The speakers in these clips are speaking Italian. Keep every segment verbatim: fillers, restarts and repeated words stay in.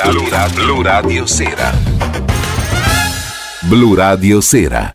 Blu Radio, Blu Radio Sera. Blu Radio Sera.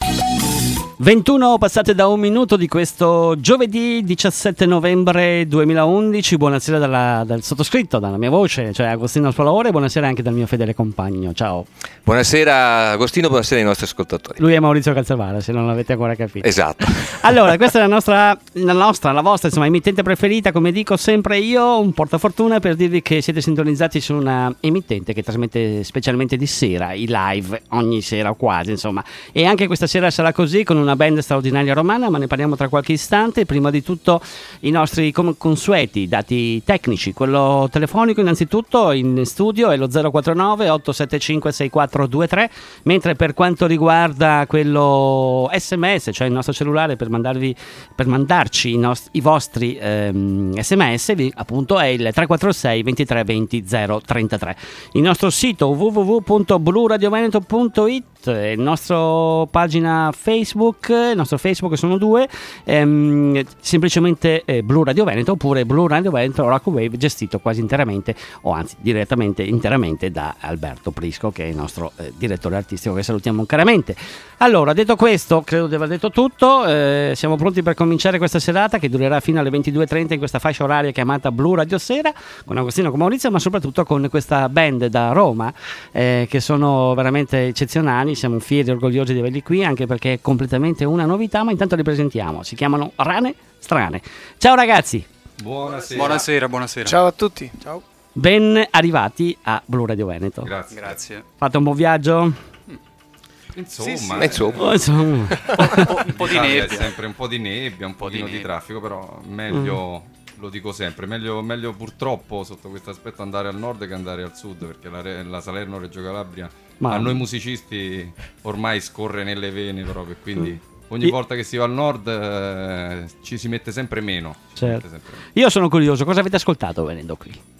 ventuno passate da un minuto di questo giovedì diciassette novembre duemilaundici. Buonasera dalla, dal sottoscritto, dalla mia voce, cioè Agostino Spalore. Buonasera anche dal mio fedele compagno. Ciao. Buonasera Agostino, buonasera ai nostri ascoltatori. Lui è Maurizio Calzavara, se non l'avete ancora capito. Esatto. Allora, questa è la nostra, la nostra, la vostra, insomma, emittente preferita, come dico sempre io, un portafortuna per dirvi che siete sintonizzati su una emittente che trasmette specialmente di sera, i live, ogni sera o quasi, insomma. E anche questa sera sarà così, con una band straordinaria romana, ma ne parliamo tra qualche istante. Prima di tutto i nostri com- consueti dati tecnici, quello telefonico innanzitutto in studio è lo zero quattro nove otto sette cinque sei quattro due tre, mentre per quanto riguarda quello sms, cioè il nostro cellulare per mandarvi per mandarci i, nost- i vostri ehm, sms, vi, appunto è il tre quattro sei ventitré venti zero trentatré. Il nostro sito w w w punto blu radio veneto punto it, il nostro pagina Facebook, il nostro Facebook sono due, ehm, semplicemente eh, Blu Radio Veneto oppure Blu Radio Veneto Rock Wave, gestito quasi interamente o anzi direttamente interamente da Alberto Prisco, che è il nostro eh, direttore artistico, che salutiamo caramente. Allora, detto questo, credo di aver detto tutto, eh, siamo pronti per cominciare questa serata che durerà fino alle ventidue e trenta in questa fascia oraria chiamata Blu Radio Sera, con Agostino, con Maurizio, ma soprattutto con questa band da Roma eh, che sono veramente eccezionali. Siamo fieri e orgogliosi di averli qui, anche perché è completamente una novità, ma intanto li presentiamo. Si chiamano Rane Strane. Ciao ragazzi. Buonasera. Buonasera, buonasera. Ciao a tutti. Ciao. Ben arrivati a Blu Radio Veneto. Grazie. Grazie. Fate un buon viaggio? Insomma, Sì, sì. eh, Insomma. Oh, insomma. un po', un po' di Italia nebbia. è sempre un po' di nebbia, un po' di, di traffico, però meglio, mm. lo dico sempre, meglio, meglio purtroppo sotto questo aspetto andare al nord che andare al sud, perché la, la Salerno-Reggio Calabria Ma... a noi musicisti ormai scorre nelle vene proprio, quindi ogni I... volta che si va al nord eh, ci si mette sempre meno. Ci Certo. mette sempre meno. Io sono curioso, cosa avete ascoltato venendo qui?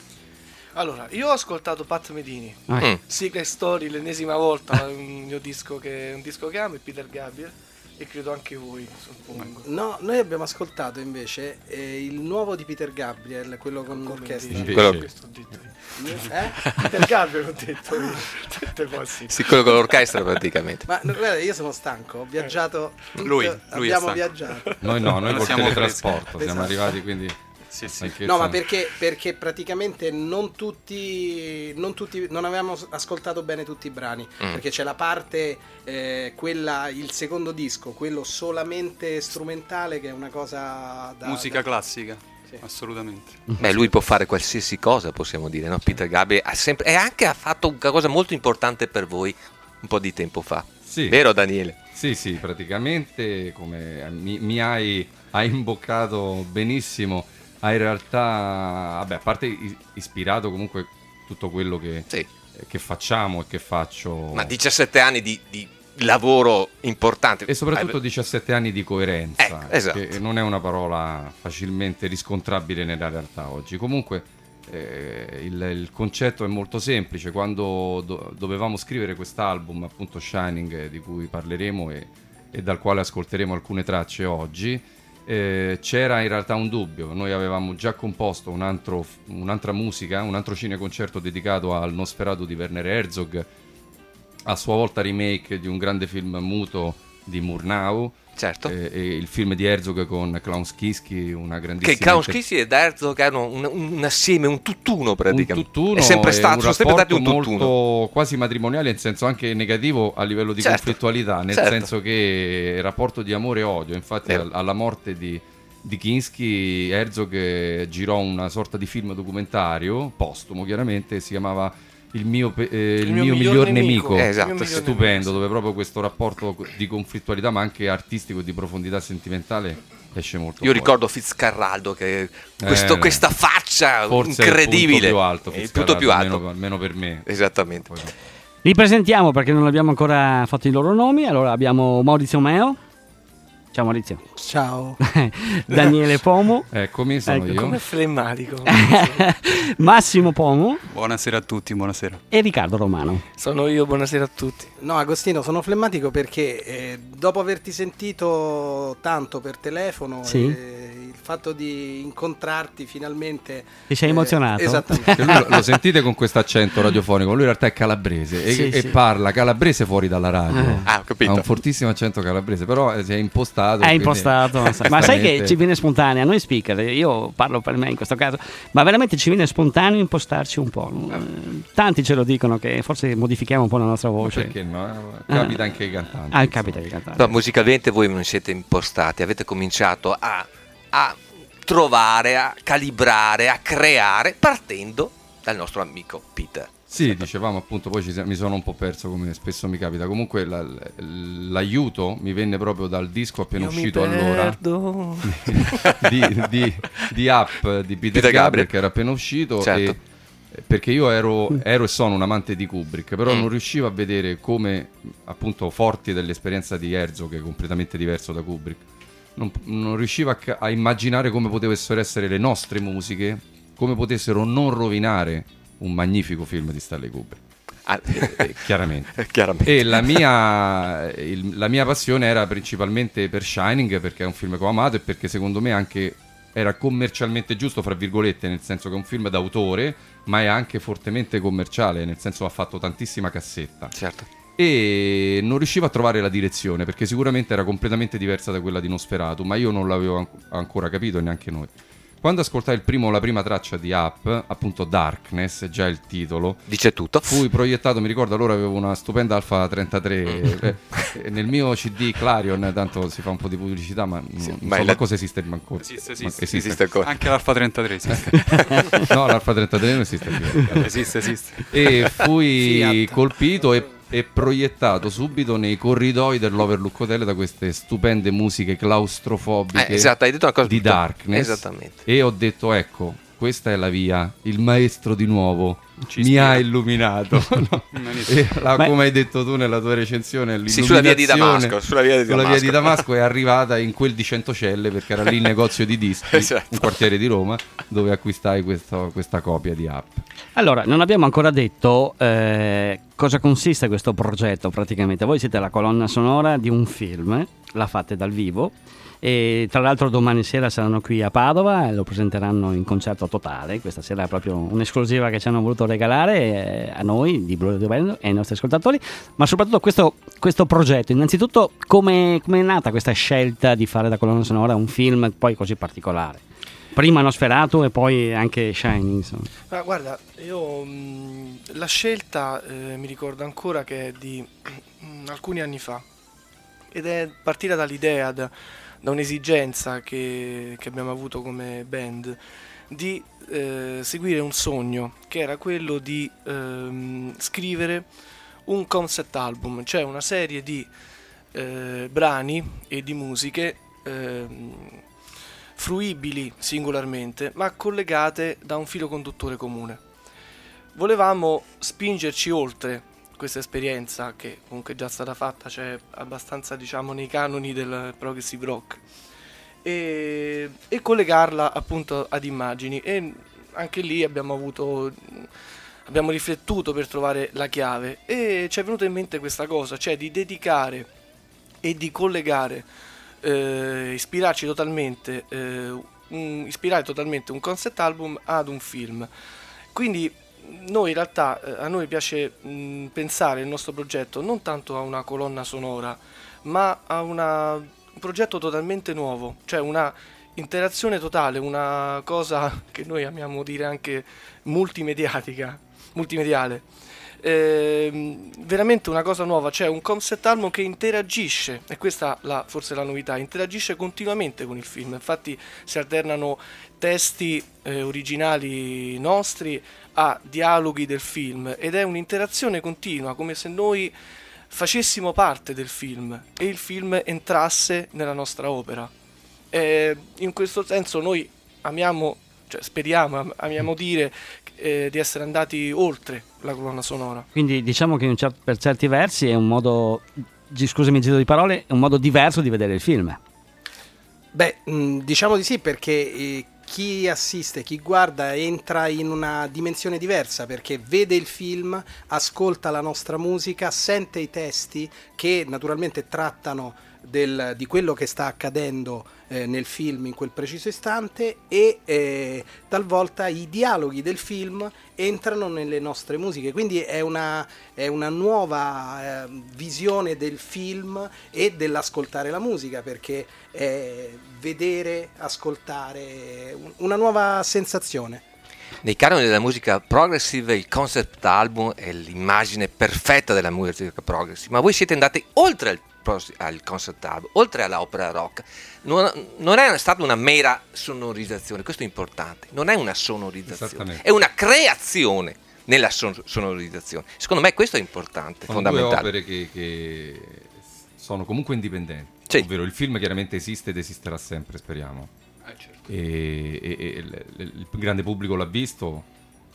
Allora, io ho ascoltato Pat Medini, Ah. Mm. Secret Story, l'ennesima volta, un mio disco che, un disco che amo, e Peter Gabriel, e credo anche voi, suppongo. No, noi abbiamo ascoltato invece eh, il nuovo di Peter Gabriel, quello con l'orchestra. Invece- Quello- Questo ho detto io. Eh? Peter Gabriel ho detto io. Tutte cose. Sì, quello con l'orchestra praticamente. Ma no, guarda, io sono stanco, ho viaggiato. tutto- Lui, lui è abbiamo stanco. viaggiato. Noi no, noi Noi col siamo teletrasporto freschi. siamo arrivati, quindi Sì, sì. stai No, scherzando? ma perché, perché praticamente non tutti, non tutti, non avevamo ascoltato bene tutti i brani, Mm. perché c'è la parte, eh, quella, il secondo disco, quello solamente strumentale, che è una cosa da... Musica da- classica, Sì. assolutamente. Beh, lui può fare qualsiasi cosa, possiamo dire, no? Peter Gabriel ha sempre e anche ha fatto una cosa molto importante per voi un po' di tempo fa. Sì. Vero Daniele? Sì, sì, praticamente come mi, mi hai, hai imboccato benissimo, hai in realtà, vabbè, a parte i- ispirato comunque tutto quello che, Sì. che facciamo e che faccio, Ma diciassette anni di, di lavoro importante. e soprattutto Eh, diciassette anni di coerenza, Eh, esatto. che non è una parola facilmente riscontrabile nella realtà oggi. Comunque eh, il, il concetto è molto semplice. Quando do- dovevamo scrivere quest'album, appunto Shining, eh, di cui parleremo e, e dal quale ascolteremo alcune tracce oggi, eh, c'era in realtà un dubbio. Noi avevamo già composto un altro, un'altra musica, un altro cineconcerto dedicato al Nosferatu di Werner Herzog, a sua volta remake di un grande film muto di Murnau, certo. eh, e il film di Herzog con Klaus Kinski, una grandissima Che Klaus inter- Kinski ed Herzog hanno un, un assieme, un tutt'uno un praticamente. tutt'uno, è sempre e stato, un sono sempre stati un rapporto tutt'uno. molto quasi matrimoniale, in senso anche negativo a livello di Certo, conflittualità, nel certo. senso che il rapporto di amore e odio. Infatti Vero. al- alla morte di, di Kinski, Herzog eh, girò una sorta di film documentario postumo, chiaramente, si chiamava Il mio, pe- eh, il mio miglior nemico, Eh, esatto. Il mio miglior stupendo, nemico, dove proprio questo rapporto di conflittualità ma anche artistico e di profondità sentimentale esce molto Io fuori. ricordo Fitzcarraldo che questo- Eh, questa faccia Forse incredibile. è il punto più alto, È il punto più Fitzcarraldo, alto. almeno, almeno per me. Esattamente. Poi no. Li presentiamo perché non abbiamo ancora fatto i loro nomi. Allora abbiamo Maurizio Meo. Ciao Maurizio. Ciao. Daniele Pomo. Eccomi, sono Ecco, io. Come flemmatico. Massimo Pomo Buonasera a tutti, buonasera. e Riccardo Romano. Sono io, buonasera a tutti. No, Agostino, sono flemmatico perché eh, dopo averti sentito tanto per telefono, Sì. eh, il fatto di incontrarti finalmente. Ti sei emozionato? Esattamente. Che lui lo, lo sentite con questo accento radiofonico, lui in realtà è calabrese e, Sì, e sì. parla calabrese fuori dalla radio. Eh. Ah, ho capito. Ha un fortissimo accento calabrese, però eh, si è impostato. È quindi- impostato, ma sai che giustamente- ci viene spontaneo, a noi speaker, io parlo per me in questo caso, ma veramente ci viene spontaneo impostarci un po'. Eh, Tanti ce lo dicono che forse modifichiamo un po' la nostra voce. Perché no? Eh, Capita anche ai cantanti. Ah, insomma. capita di cantare. No, musicalmente voi non siete impostati, avete cominciato a, a trovare, a calibrare, a creare partendo dal nostro amico Peter. Sì, dicevamo appunto, poi ci, mi sono un po' perso come spesso mi capita. Comunque la- l'aiuto mi venne proprio dal disco appena Io mi uscito allora perdo. di, di, di Up di Peter, Peter Gabriel, Gabriel. che era appena uscito. Certo. E, perché io ero, ero e sono un amante di Kubrick, però Mm. non riuscivo a vedere come, appunto, forti dell'esperienza di Herzog, che è completamente diverso da Kubrick, non, non riuscivo a, ca- a immaginare come potessero essere le nostre musiche, come potessero non rovinare un magnifico film di Stanley Kubrick. Ah, Eh, chiaramente. chiaramente. E la mia, il- la mia passione era principalmente per Shining, perché è un film che ho amato e perché secondo me anche era commercialmente giusto, fra virgolette, nel senso che è un film d'autore, ma è anche fortemente commerciale, nel senso ha fatto tantissima cassetta. Certo. E non riuscivo a trovare la direzione, perché sicuramente era completamente diversa da quella di Nosferatu, ma io non l'avevo an- ancora capito e neanche noi. Quando ascoltai il primo, la prima traccia di Up, appunto Darkness, già il titolo, Dice tutto. fui proiettato, mi ricordo allora avevo una stupenda Alfa trentatré, eh, eh, nel mio C D Clarion, tanto si fa un po' di pubblicità, ma non, Sì, non ma so è ma la- cosa esiste ancora. Esiste, Ma- esiste. Esiste ancora. Anche l'Alfa trentatré esiste. No, l'Alfa trentatré non esiste più. esiste, esiste. E fui Fiat. colpito e, e proiettato subito nei corridoi dell'Overlook Hotel da queste stupende musiche claustrofobiche Eh, esatto, hai detto una cosa di brutta. Darkness. Esattamente. E ho detto, ecco, questa è la via, il maestro di nuovo Ci mi ispira. ha illuminato. No. Benissimo. E la- Ma- come hai detto tu nella tua recensione, Sì, sulla via di l'illuminazione Damasco, sulla via di sulla via Damasco. di Damasco è arrivata in quel di Centocelle, perché era lì il negozio di dischi, Esatto. un quartiere di Roma, dove acquistai questo- questa copia di Up. Allora, non abbiamo ancora detto eh, cosa consiste questo progetto praticamente. Voi siete la colonna sonora di un film, la fate dal vivo e tra l'altro domani sera saranno qui a Padova e lo presenteranno in concerto totale. Questa sera è proprio un'esclusiva che ci hanno voluto regalare eh, a noi di Blue Radio Band e ai nostri ascoltatori, ma soprattutto questo, questo progetto. Innanzitutto come come è nata questa scelta di fare da colonna sonora un film poi così particolare? Prima Nosferatu e poi anche Shining, insomma. Ma guarda, io mh, la scelta eh, mi ricordo ancora che è di mh, alcuni anni fa ed è partita dall'idea, da, da un'esigenza che, che abbiamo avuto come band di eh, seguire un sogno che era quello di ehm, scrivere un concept album, cioè una serie di eh, brani e di musiche ehm, fruibili singolarmente ma collegate da un filo conduttore comune. Volevamo spingerci oltre questa esperienza che comunque è già stata fatta, cioè abbastanza diciamo nei canoni del progressive rock, e, e collegarla appunto ad immagini, e anche lì abbiamo avuto abbiamo riflettuto per trovare la chiave e ci è venuta in mente questa cosa, cioè di dedicare e di collegare eh, ispirarci totalmente eh, un, ispirare totalmente un concept album ad un film. Quindi noi in realtà eh, a noi piace mh, pensare il nostro progetto non tanto a una colonna sonora ma a una, un progetto totalmente nuovo, cioè una interazione totale, una cosa che noi amiamo dire anche multimediatica, multimediale. Eh, veramente una cosa nuova, cioè un concept album che interagisce, e questa la, forse è la novità, interagisce continuamente con il film. Infatti si alternano testi eh, originali nostri a dialoghi del film ed è un'interazione continua, come se noi facessimo parte del film e il film entrasse nella nostra opera. Eh, in questo senso noi amiamo, cioè speriamo, am- amiamo dire eh, di essere andati oltre la colonna sonora. Quindi diciamo che in un cer- per certi versi è un modo, gi- scusami il giro di parole, è un modo diverso di vedere il film. Beh, mh, diciamo di sì, perché eh, chi assiste, chi guarda entra in una dimensione diversa, perché vede il film, ascolta la nostra musica, sente i testi che naturalmente trattano del, di quello che sta accadendo eh, nel film in quel preciso istante, e eh, talvolta i dialoghi del film entrano nelle nostre musiche, quindi è una, è una nuova eh, visione del film e dell'ascoltare la musica, perché è vedere, ascoltare, una nuova sensazione. Nei canoni della musica progressive il concept album è l'immagine perfetta della musica progressive, ma voi siete andati oltre al, al concept album, oltre all'opera rock. Non, non è stata una mera sonorizzazione, questo è importante, non è una sonorizzazione, è una creazione nella son- sonorizzazione. Secondo me questo è importante, sono fondamentale. Due opere che, che sono comunque indipendenti, sì. Ovvero il film chiaramente esiste ed esisterà sempre, speriamo. Eh, certo. E, e, e il, il grande pubblico l'ha visto.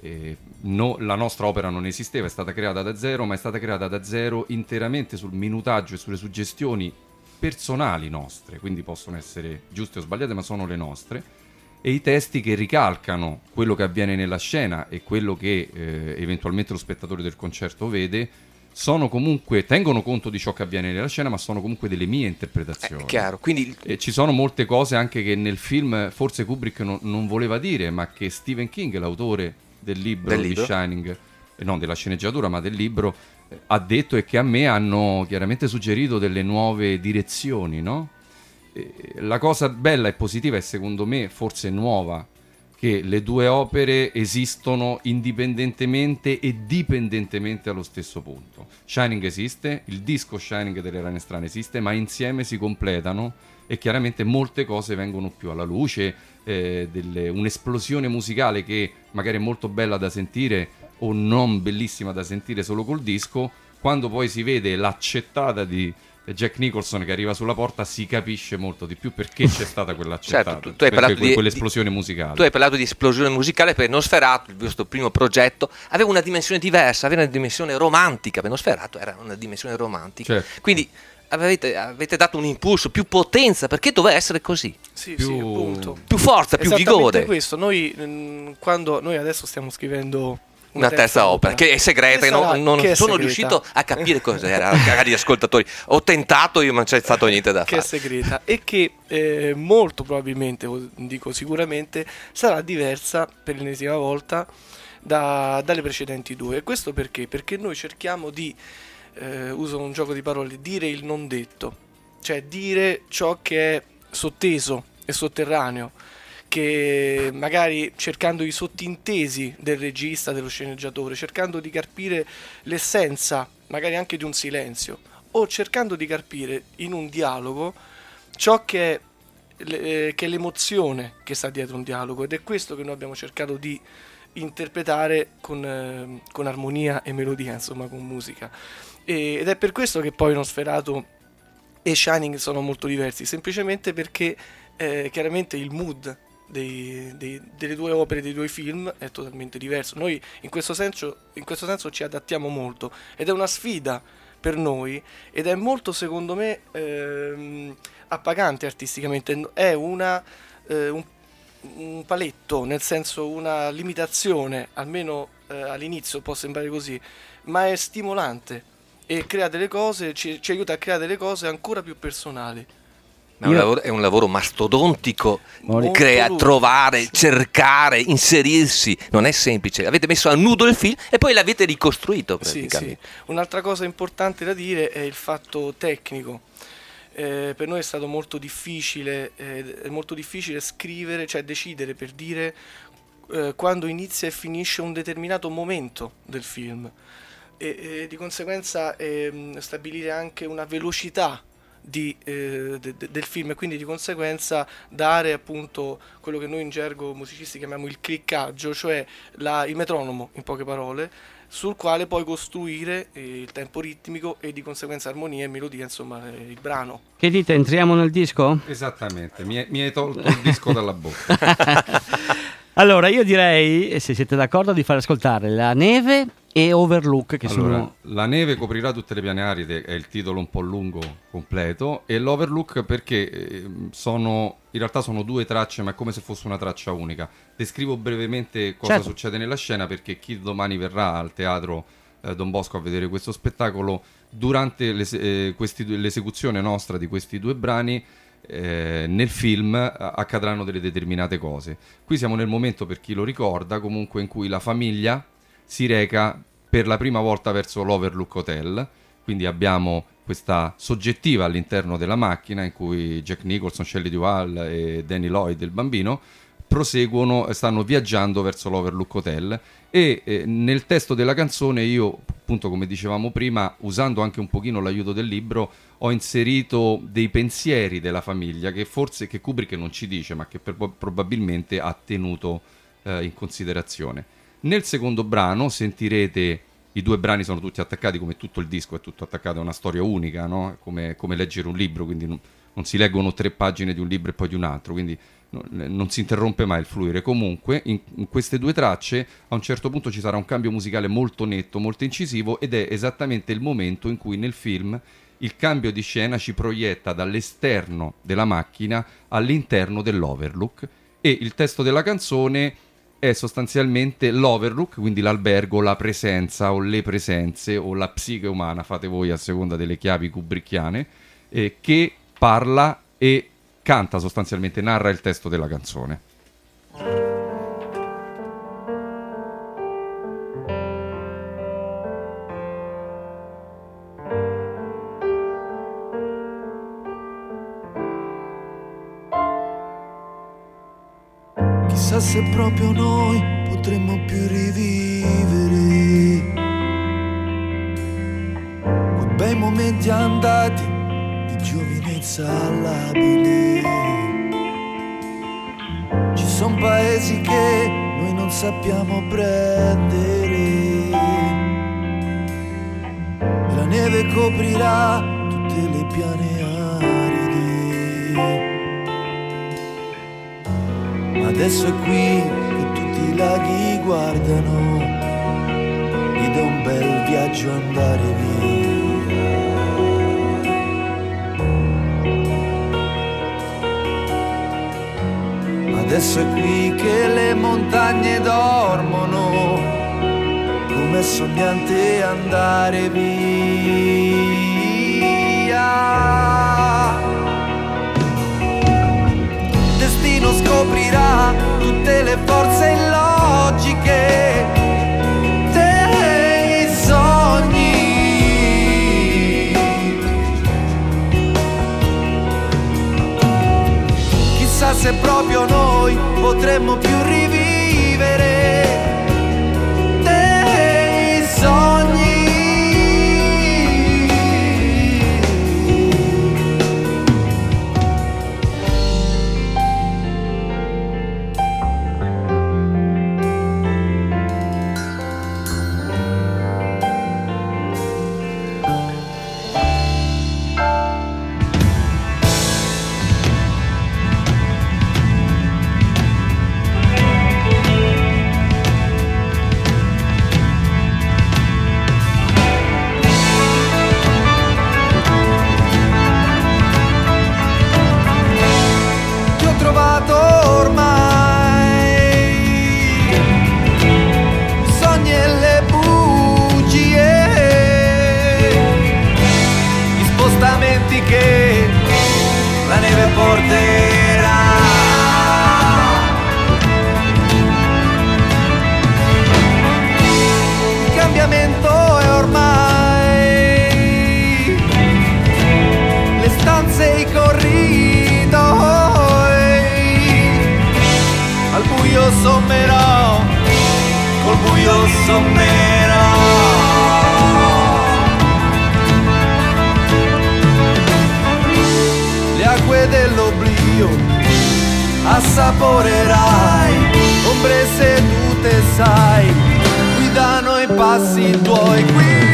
E no, la nostra opera non esisteva, è stata creata da zero, ma è stata creata da zero interamente sul minutaggio e sulle suggestioni personali nostre, quindi possono essere giuste o sbagliate, ma sono le nostre, e i testi che ricalcano quello che avviene nella scena e quello che eh, eventualmente lo spettatore del concerto vede, sono comunque, tengono conto di ciò che avviene nella scena, ma sono comunque delle mie interpretazioni. È chiaro, quindi e ci sono molte cose anche che nel film forse Kubrick non, non voleva dire, ma che Stephen King, l'autore del libro, del di libro. Shining, eh, non della sceneggiatura ma del libro, eh, ha detto, e che a me hanno chiaramente suggerito delle nuove direzioni, no? Eh, la cosa bella e positiva, e secondo me forse nuova, che le due opere esistono indipendentemente e dipendentemente allo stesso punto. Shining esiste, il disco Shining delle Rane Strane esiste, ma insieme si completano e chiaramente molte cose vengono più alla luce, eh, delle, un'esplosione musicale che magari è molto bella da sentire o non bellissima da sentire solo col disco, quando poi si vede l'accettata di Jack Nicholson che arriva sulla porta, si capisce molto di più perché c'è stata quell'accettata, certo, tu, tu hai parlato que- di, quell'esplosione musicale. Tu hai parlato di esplosione musicale perché Nosferatu, il vostro primo progetto, aveva una dimensione diversa, aveva una dimensione romantica, perché Nosferatu era una dimensione romantica. Certo. Quindi avete, avete dato un impulso, più potenza, perché doveva essere così. Sì, Più- sì, appunto. Più forza, più Esattamente vigore. questo, noi mh, quando noi adesso stiamo scrivendo Una terza opera che è segreta, Che e non, sarà- non che è sono segreta. riuscito a capire cos'era, cari ascoltatori. Ho tentato io, ma non c'è stato niente da che è fare. segreta e che eh, molto probabilmente, o dico sicuramente, sarà diversa per l'ennesima volta da- dalle precedenti due. E questo perché? Perché noi cerchiamo di, eh, uso un gioco di parole, dire il non detto, cioè dire ciò che è sotteso e sotterraneo, che magari cercando i sottintesi del regista, dello sceneggiatore, cercando di carpire l'essenza magari anche di un silenzio, o cercando di carpire in un dialogo ciò che è, le- che è l'emozione che sta dietro un dialogo, ed è questo che noi abbiamo cercato di interpretare con, eh, con armonia e melodia, insomma con musica. E- ed è per questo che poi Nosferatu e Shining sono molto diversi, semplicemente perché eh, chiaramente il mood dei, dei, delle due opere, dei due film è totalmente diverso. Noi in questo senso, in questo senso ci adattiamo molto, ed è una sfida per noi, ed è molto, secondo me, ehm, appagante artisticamente. È una eh, un, un paletto, nel senso una limitazione, almeno eh, all'inizio può sembrare così, ma è stimolante e crea delle cose, ci, ci aiuta a creare delle cose ancora più personali. Ma è un Io- lavoro, è un lavoro mastodontico, Molto crea, lungo. trovare, Sì. cercare, inserirsi, non è semplice. Avete messo a nudo il film e poi l'avete ricostruito Sì, praticamente. sì. Un'altra cosa importante da dire è il fatto tecnico. Eh, per noi è stato molto difficile, eh, è molto difficile scrivere, cioè decidere per dire eh, quando inizia e finisce un determinato momento del film, e, e di conseguenza ehm, stabilire anche una velocità di, eh, de- de- del film, e quindi di conseguenza dare appunto quello che noi in gergo musicisti chiamiamo il clickaggio, cioè la- il metronomo, in poche parole, sul quale poi costruire eh, il tempo ritmico e di conseguenza armonia e melodia, insomma eh, il brano. Che dite, entriamo nel disco? Esattamente, mi, mi hai tolto il disco dalla bocca. Allora, io direi, se siete d'accordo, di far ascoltare La Neve e Overlook, che Allora, sono... La neve coprirà tutte le piane aride, è il titolo un po' lungo, completo, e l'Overlook perché eh, sono, in realtà sono due tracce, ma è come se fosse una traccia unica. Descrivo brevemente cosa Certo. succede nella scena, perché chi domani verrà al teatro eh, Don Bosco a vedere questo spettacolo durante l'es- eh, questi due- l'esecuzione nostra di questi due brani eh, nel film accadranno delle determinate cose. Qui siamo nel momento, per chi lo ricorda, comunque in cui la famiglia si reca per la prima volta verso l'Overlook Hotel, quindi abbiamo questa soggettiva all'interno della macchina in cui Jack Nicholson, Shelley Duvall e Danny Lloyd, il bambino, proseguono, stanno viaggiando verso l'Overlook Hotel e eh, nel testo della canzone io, appunto come dicevamo prima, usando anche un pochino l'aiuto del libro, ho inserito dei pensieri della famiglia che forse che Kubrick non ci dice, ma che per, probabilmente ha tenuto eh, in considerazione. Nel secondo brano sentirete, i due brani sono tutti attaccati, come tutto il disco è tutto attaccato a una storia unica, no? come, come leggere un libro, quindi non, non si leggono tre pagine di un libro e poi di un altro, quindi no, non si interrompe mai il fluire. Comunque in, in queste due tracce a un certo punto ci sarà un cambio musicale molto netto, molto incisivo, ed è esattamente il momento in cui nel film il cambio di scena ci proietta dall'esterno della macchina all'interno dell'Overlook, e il testo della canzone è sostanzialmente l'Overlook, quindi l'albergo, la presenza o le presenze o la psiche umana, fate voi a seconda delle chiavi kubrickiane, eh, che parla e canta, sostanzialmente narra il testo della canzone. Chissà se proprio noi potremmo più rivivere quei bei momenti andati di giovinezza labile. Ci son paesi che noi non sappiamo prendere, la neve coprirà tutte le piane aride. Adesso è qui che tutti i laghi guardano ed è un bel viaggio andare via. Adesso è qui che le montagne dormono, com'è sognante andare via. Il destino scoprirà tutte le forze illogiche dei sogni. Chissà se proprio noi potremmo più rivivere dei sogni. Che la neve porterà. Il cambiamento è ormai, le stanze e i corridoi, al buio sommerò, col buio sommerò. Acque dell'oblio assaporerai, ombre sedute sai, guidano i passi tuoi qui.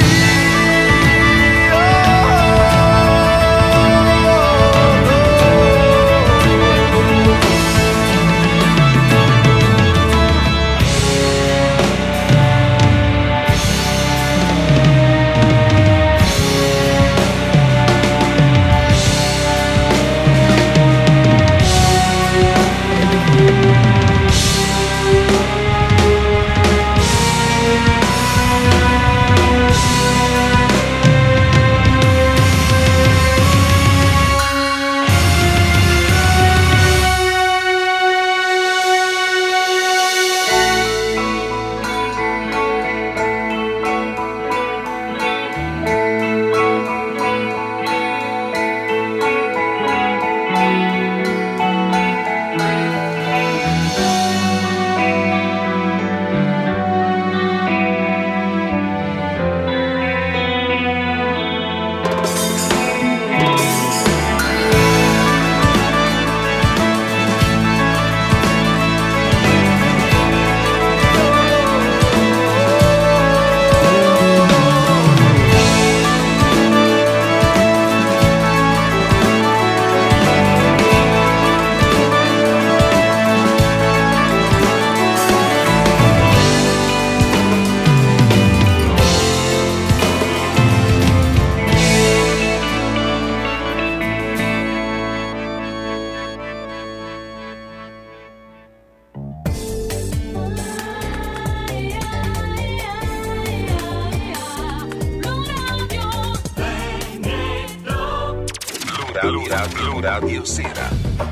Blu Radio, Blu Radio Sera.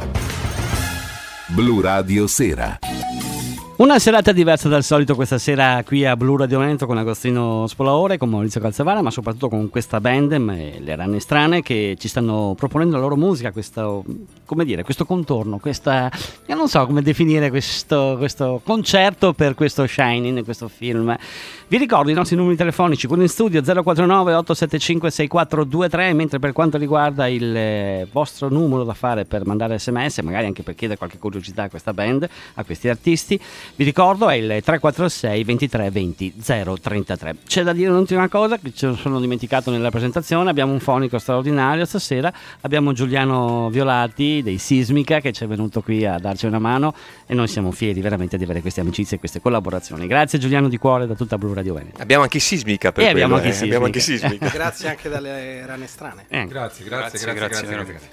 Blu Radio Sera. Una serata diversa dal solito questa sera qui a Blu Radio Veneto con Agostino Spolaore, con Maurizio Calzavara, ma soprattutto con questa band, Le Rane Strane, che ci stanno proponendo la loro musica, questo, come dire, questo contorno, questa, io non so come definire questo, questo concerto per questo Shining, questo film. Vi ricordo i nostri numeri telefonici, quello in studio zero quattro nove otto sette cinque sei quattro due tre, mentre per quanto riguarda il eh, vostro numero da fare per mandare sms, magari anche per chiedere qualche curiosità a questa band, a questi artisti, vi ricordo è il tre quattro sei ventitré venti zero trentatré. C'è da dire un'ultima cosa che ci sono dimenticato nella presentazione: abbiamo un fonico straordinario stasera, abbiamo Giuliano Violati dei Sismica che ci è venuto qui a darci una mano e noi siamo fieri veramente di avere queste amicizie e queste collaborazioni. Grazie Giuliano di cuore da tutta Blu Radio Veneto. Abbiamo anche Sismica per e quello, abbiamo anche eh. Sismica. Abbiamo anche Sismica. Grazie anche dalle Rane Strane. Eh. Grazie, grazie, grazie, grazie, grazie, grazie.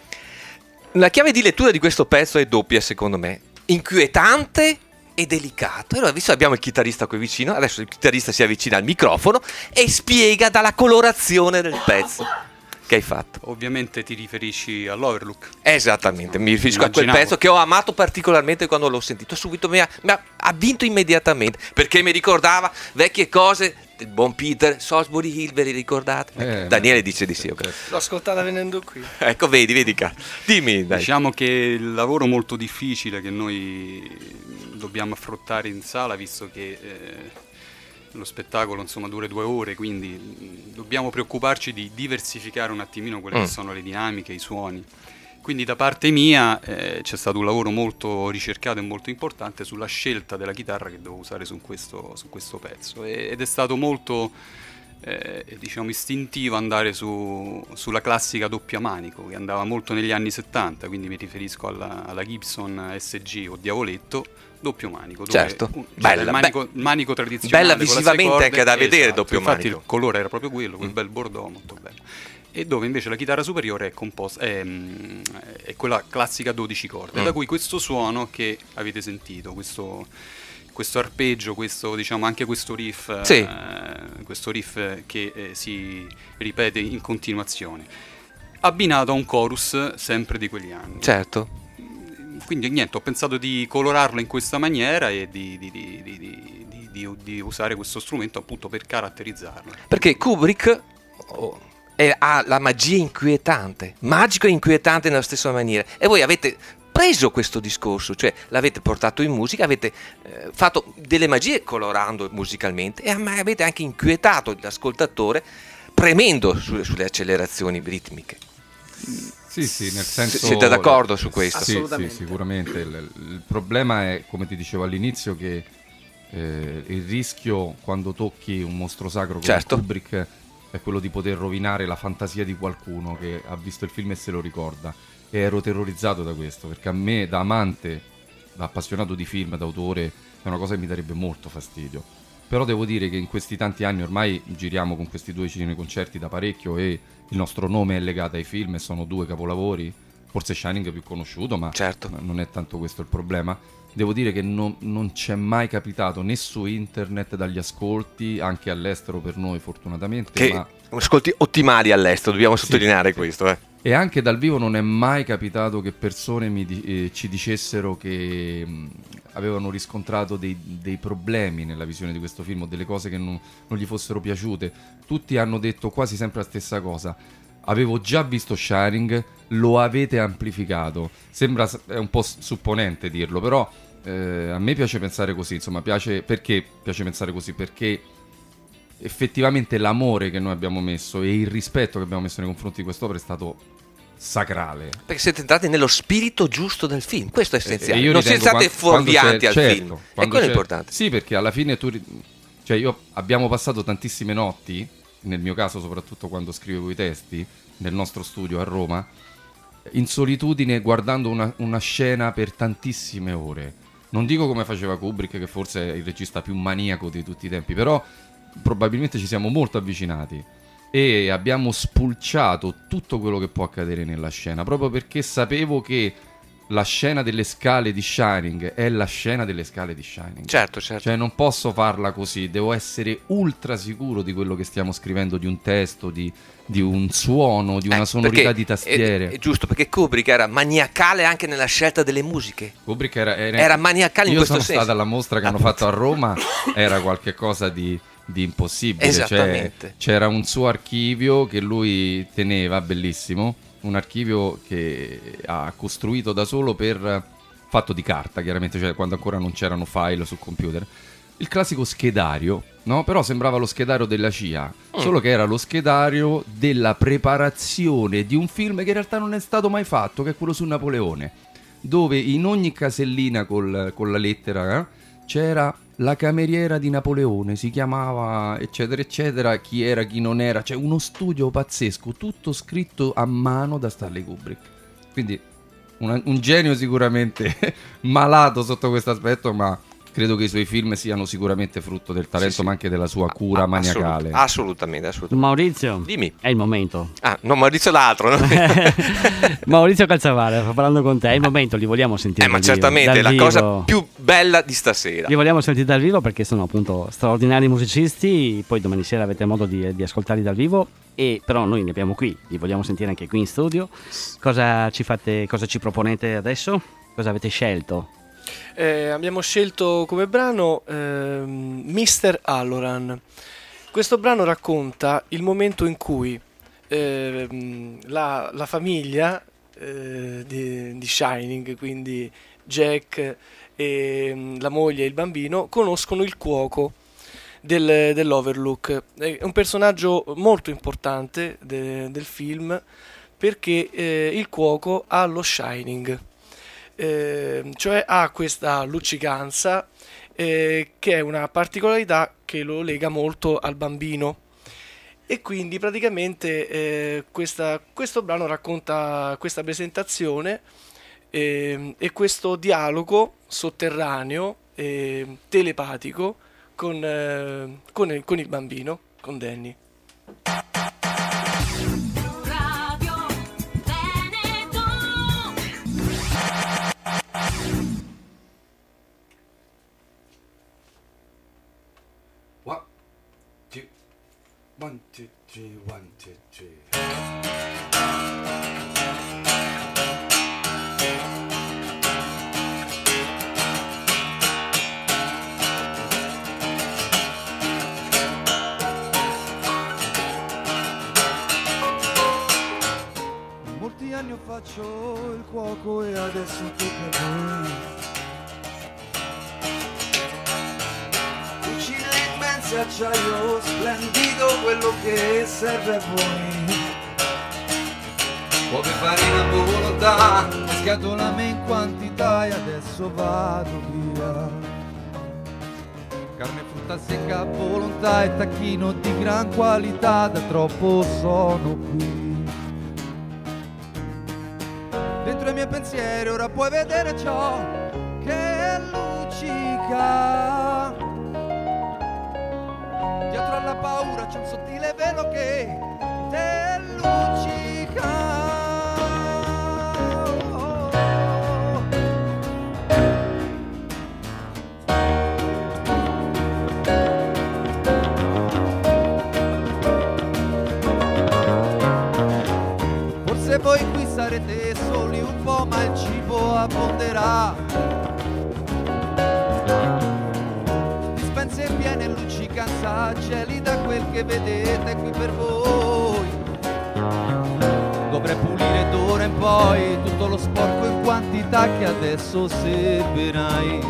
La chiave di lettura di questo pezzo è doppia, secondo me: inquietante e delicato. Allora, visto che abbiamo il chitarrista qui vicino, adesso il chitarrista si avvicina al microfono e spiega dalla colorazione del pezzo che hai fatto. Ovviamente ti riferisci all'Overlook. Esattamente, mi riferisco a quel Immaginavo. pezzo che ho amato particolarmente quando l'ho sentito. Subito mi ha, mi ha, ha vinto immediatamente, perché mi ricordava vecchie cose del buon Peter, Salisbury Hill, ve li ricordate? Eh, Daniele dice di sì. Okay. L'ho ascoltata venendo qui. Ecco, vedi, vedi, cara. Dimmi, dai. Diciamo che il lavoro molto difficile che noi dobbiamo affrontare in sala, visto che eh, lo spettacolo insomma dura due ore, quindi mh, dobbiamo preoccuparci di diversificare un attimino quelle Mm. che sono le dinamiche, i suoni. Quindi da parte mia eh, c'è stato un lavoro molto ricercato e molto importante sulla scelta della chitarra che devo usare su questo, su questo pezzo, e, ed è stato molto eh, diciamo istintivo andare su, sulla classica doppia manico che andava molto negli anni settanta, quindi mi riferisco alla, alla Gibson S G o Diavoletto doppio manico, dove Certo. un- c'era Bella, il manico, be- manico tradizionale bella con le sei visivamente corde, anche da vedere, esatto, doppio infatti manico. il colore era proprio quello, quel Mm. bel bordeaux molto bello, e dove invece la chitarra superiore è composta è, mm, è quella classica dodici corde, Mm. da cui questo suono che avete sentito, questo questo arpeggio, questo diciamo anche questo riff, Sì. eh, questo riff che eh, si ripete in continuazione, abbinato a un chorus sempre di quegli anni. Certo. Quindi niente, ho pensato di colorarlo in questa maniera e di, di, di, di, di, di, di, di usare questo strumento appunto per caratterizzarlo. Perché Kubrick oh, è- ha la magia inquietante, magico e inquietante nella stessa maniera. E voi avete preso questo discorso, cioè l'avete portato in musica, avete eh, fatto delle magie colorando musicalmente e am- avete anche inquietato l'ascoltatore premendo sulle, sulle accelerazioni ritmiche. Sì, sì, nel senso... Siete d'accordo su questo? Sì, Assolutamente. sì, sicuramente. Il, il problema è, come ti dicevo all'inizio, che eh, il rischio quando tocchi un mostro sacro come Certo. Kubrick è quello di poter rovinare la fantasia di qualcuno che ha visto il film e se lo ricorda. E ero terrorizzato da questo, perché a me, da amante, da appassionato di film, da autore, è una cosa che mi darebbe molto fastidio. Però devo dire che in questi tanti anni ormai giriamo con questi due cineconcerti da parecchio e il nostro nome è legato ai film e sono due capolavori, forse Shining è più conosciuto, ma Certo. non è tanto questo il problema. Devo dire che non, non c'è mai capitato né su internet dagli ascolti, anche all'estero per noi fortunatamente, Che ma ascolti ottimali all'estero, dobbiamo sottolineare questo. Eh. e anche dal vivo non è mai capitato che persone mi di- eh, ci dicessero che mh, avevano riscontrato dei, dei problemi nella visione di questo film o delle cose che non, non gli fossero piaciute. Tutti hanno detto quasi sempre la stessa cosa: avevo già visto Shining, lo avete amplificato. Sembra s- è un po' s- supponente dirlo, però eh, a me piace pensare così, insomma, piace perché piace pensare così perché effettivamente l'amore che noi abbiamo messo e il rispetto che abbiamo messo nei confronti di quest'opera è stato sacrale. Perché siete entrati nello spirito giusto del film, questo è essenziale. E io Non siete ritengo state quan- quando fuorvianti c'è- al certo, film. E quando quello è c'è- importante. Sì, perché alla fine tu ri- cioè io abbiamo passato tantissime notti, nel mio caso soprattutto quando scrivevo i testi nel nostro studio a Roma, in solitudine guardando una, una scena per tantissime ore. Non dico come faceva Kubrick, che forse è il regista più maniaco di tutti i tempi, però probabilmente ci siamo molto avvicinati e abbiamo spulciato tutto quello che può accadere nella scena, proprio perché sapevo che la scena delle scale di Shining è la scena delle scale di Shining. Certo, certo. Cioè non posso farla così, devo essere ultra sicuro di quello che stiamo scrivendo, di un testo, di, di un suono, di una Eh, sonorità perché di tastiere. È, è giusto, perché Kubrick era maniacale anche nella scelta delle musiche. Kubrick era, era, Era maniacale in io questo sono senso. stato alla mostra che hanno fatto a Roma, era qualcosa di, di impossibile. Esattamente. Cioè, c'era un suo archivio che lui teneva, bellissimo, un archivio che ha costruito da solo, per fatto di carta, chiaramente, cioè quando ancora non c'erano file sul computer. Il classico schedario, no? Però sembrava lo schedario della C I A, mm. solo che era lo schedario della preparazione di un film che in realtà non è stato mai fatto, che è quello su Napoleone, dove in ogni casellina col, con la lettera eh, c'era la cameriera di Napoleone, si chiamava eccetera eccetera, chi era, chi non era, cioè uno studio pazzesco, tutto scritto a mano da Stanley Kubrick. Quindi una, un genio sicuramente malato sotto questo aspetto, ma credo che i suoi film siano sicuramente frutto del talento, sì, sì, ma anche della sua cura Assolut- maniacale. Assolutamente, assolutamente. Maurizio, dimmi. È il momento. Ah, no, Maurizio l'altro. No? Maurizio Calzavara, sto parlando con te. È il momento, li vogliamo sentire. Eh, ma dal certamente, vivo, è la vivo. cosa più bella di stasera. Li vogliamo sentire dal vivo perché sono appunto straordinari musicisti. Poi domani sera avete modo di, di ascoltarli dal vivo. E però noi li abbiamo qui, li vogliamo sentire anche qui in studio. Cosa ci fate, cosa ci proponete adesso? Cosa avete scelto? Eh, abbiamo scelto come brano ehm, mister Halloran. Questo brano racconta il momento in cui ehm, la, la famiglia eh, di, di Shining, quindi Jack e mh, la moglie e il bambino, conoscono il cuoco del, dell'Overlook. È un personaggio molto importante de, del film, perché eh, il cuoco ha lo Shining. Eh, cioè ha questa luccicanza eh, che è una particolarità che lo lega molto al bambino, e quindi praticamente eh, questa, questo brano racconta questa presentazione eh, e questo dialogo sotterraneo e telepatico con, eh, con, il, con il bambino, con Danny. One, two, three, one, two, three. Molti anni ho faccio il cuoco e adesso tocca a voi. Cucina acciaio splendido, quello che serve a voi. Come farina a volontà, scatolame in quantità e adesso vado via. Carne, frutta secca a volontà e tacchino di gran qualità, da troppo sono qui. Dentro i miei pensieri ora puoi vedere ciò che luccica. Dietro alla paura c'è un sottile velo che te luccica. Oh, oh. Forse voi qui sarete soli un po', ma il cibo abbonderà. Dispense piene e luccicanza gelida, quel che vedete qui per voi. Dovrei pulire d'ora in poi tutto lo sporco in quantità che adesso seperai.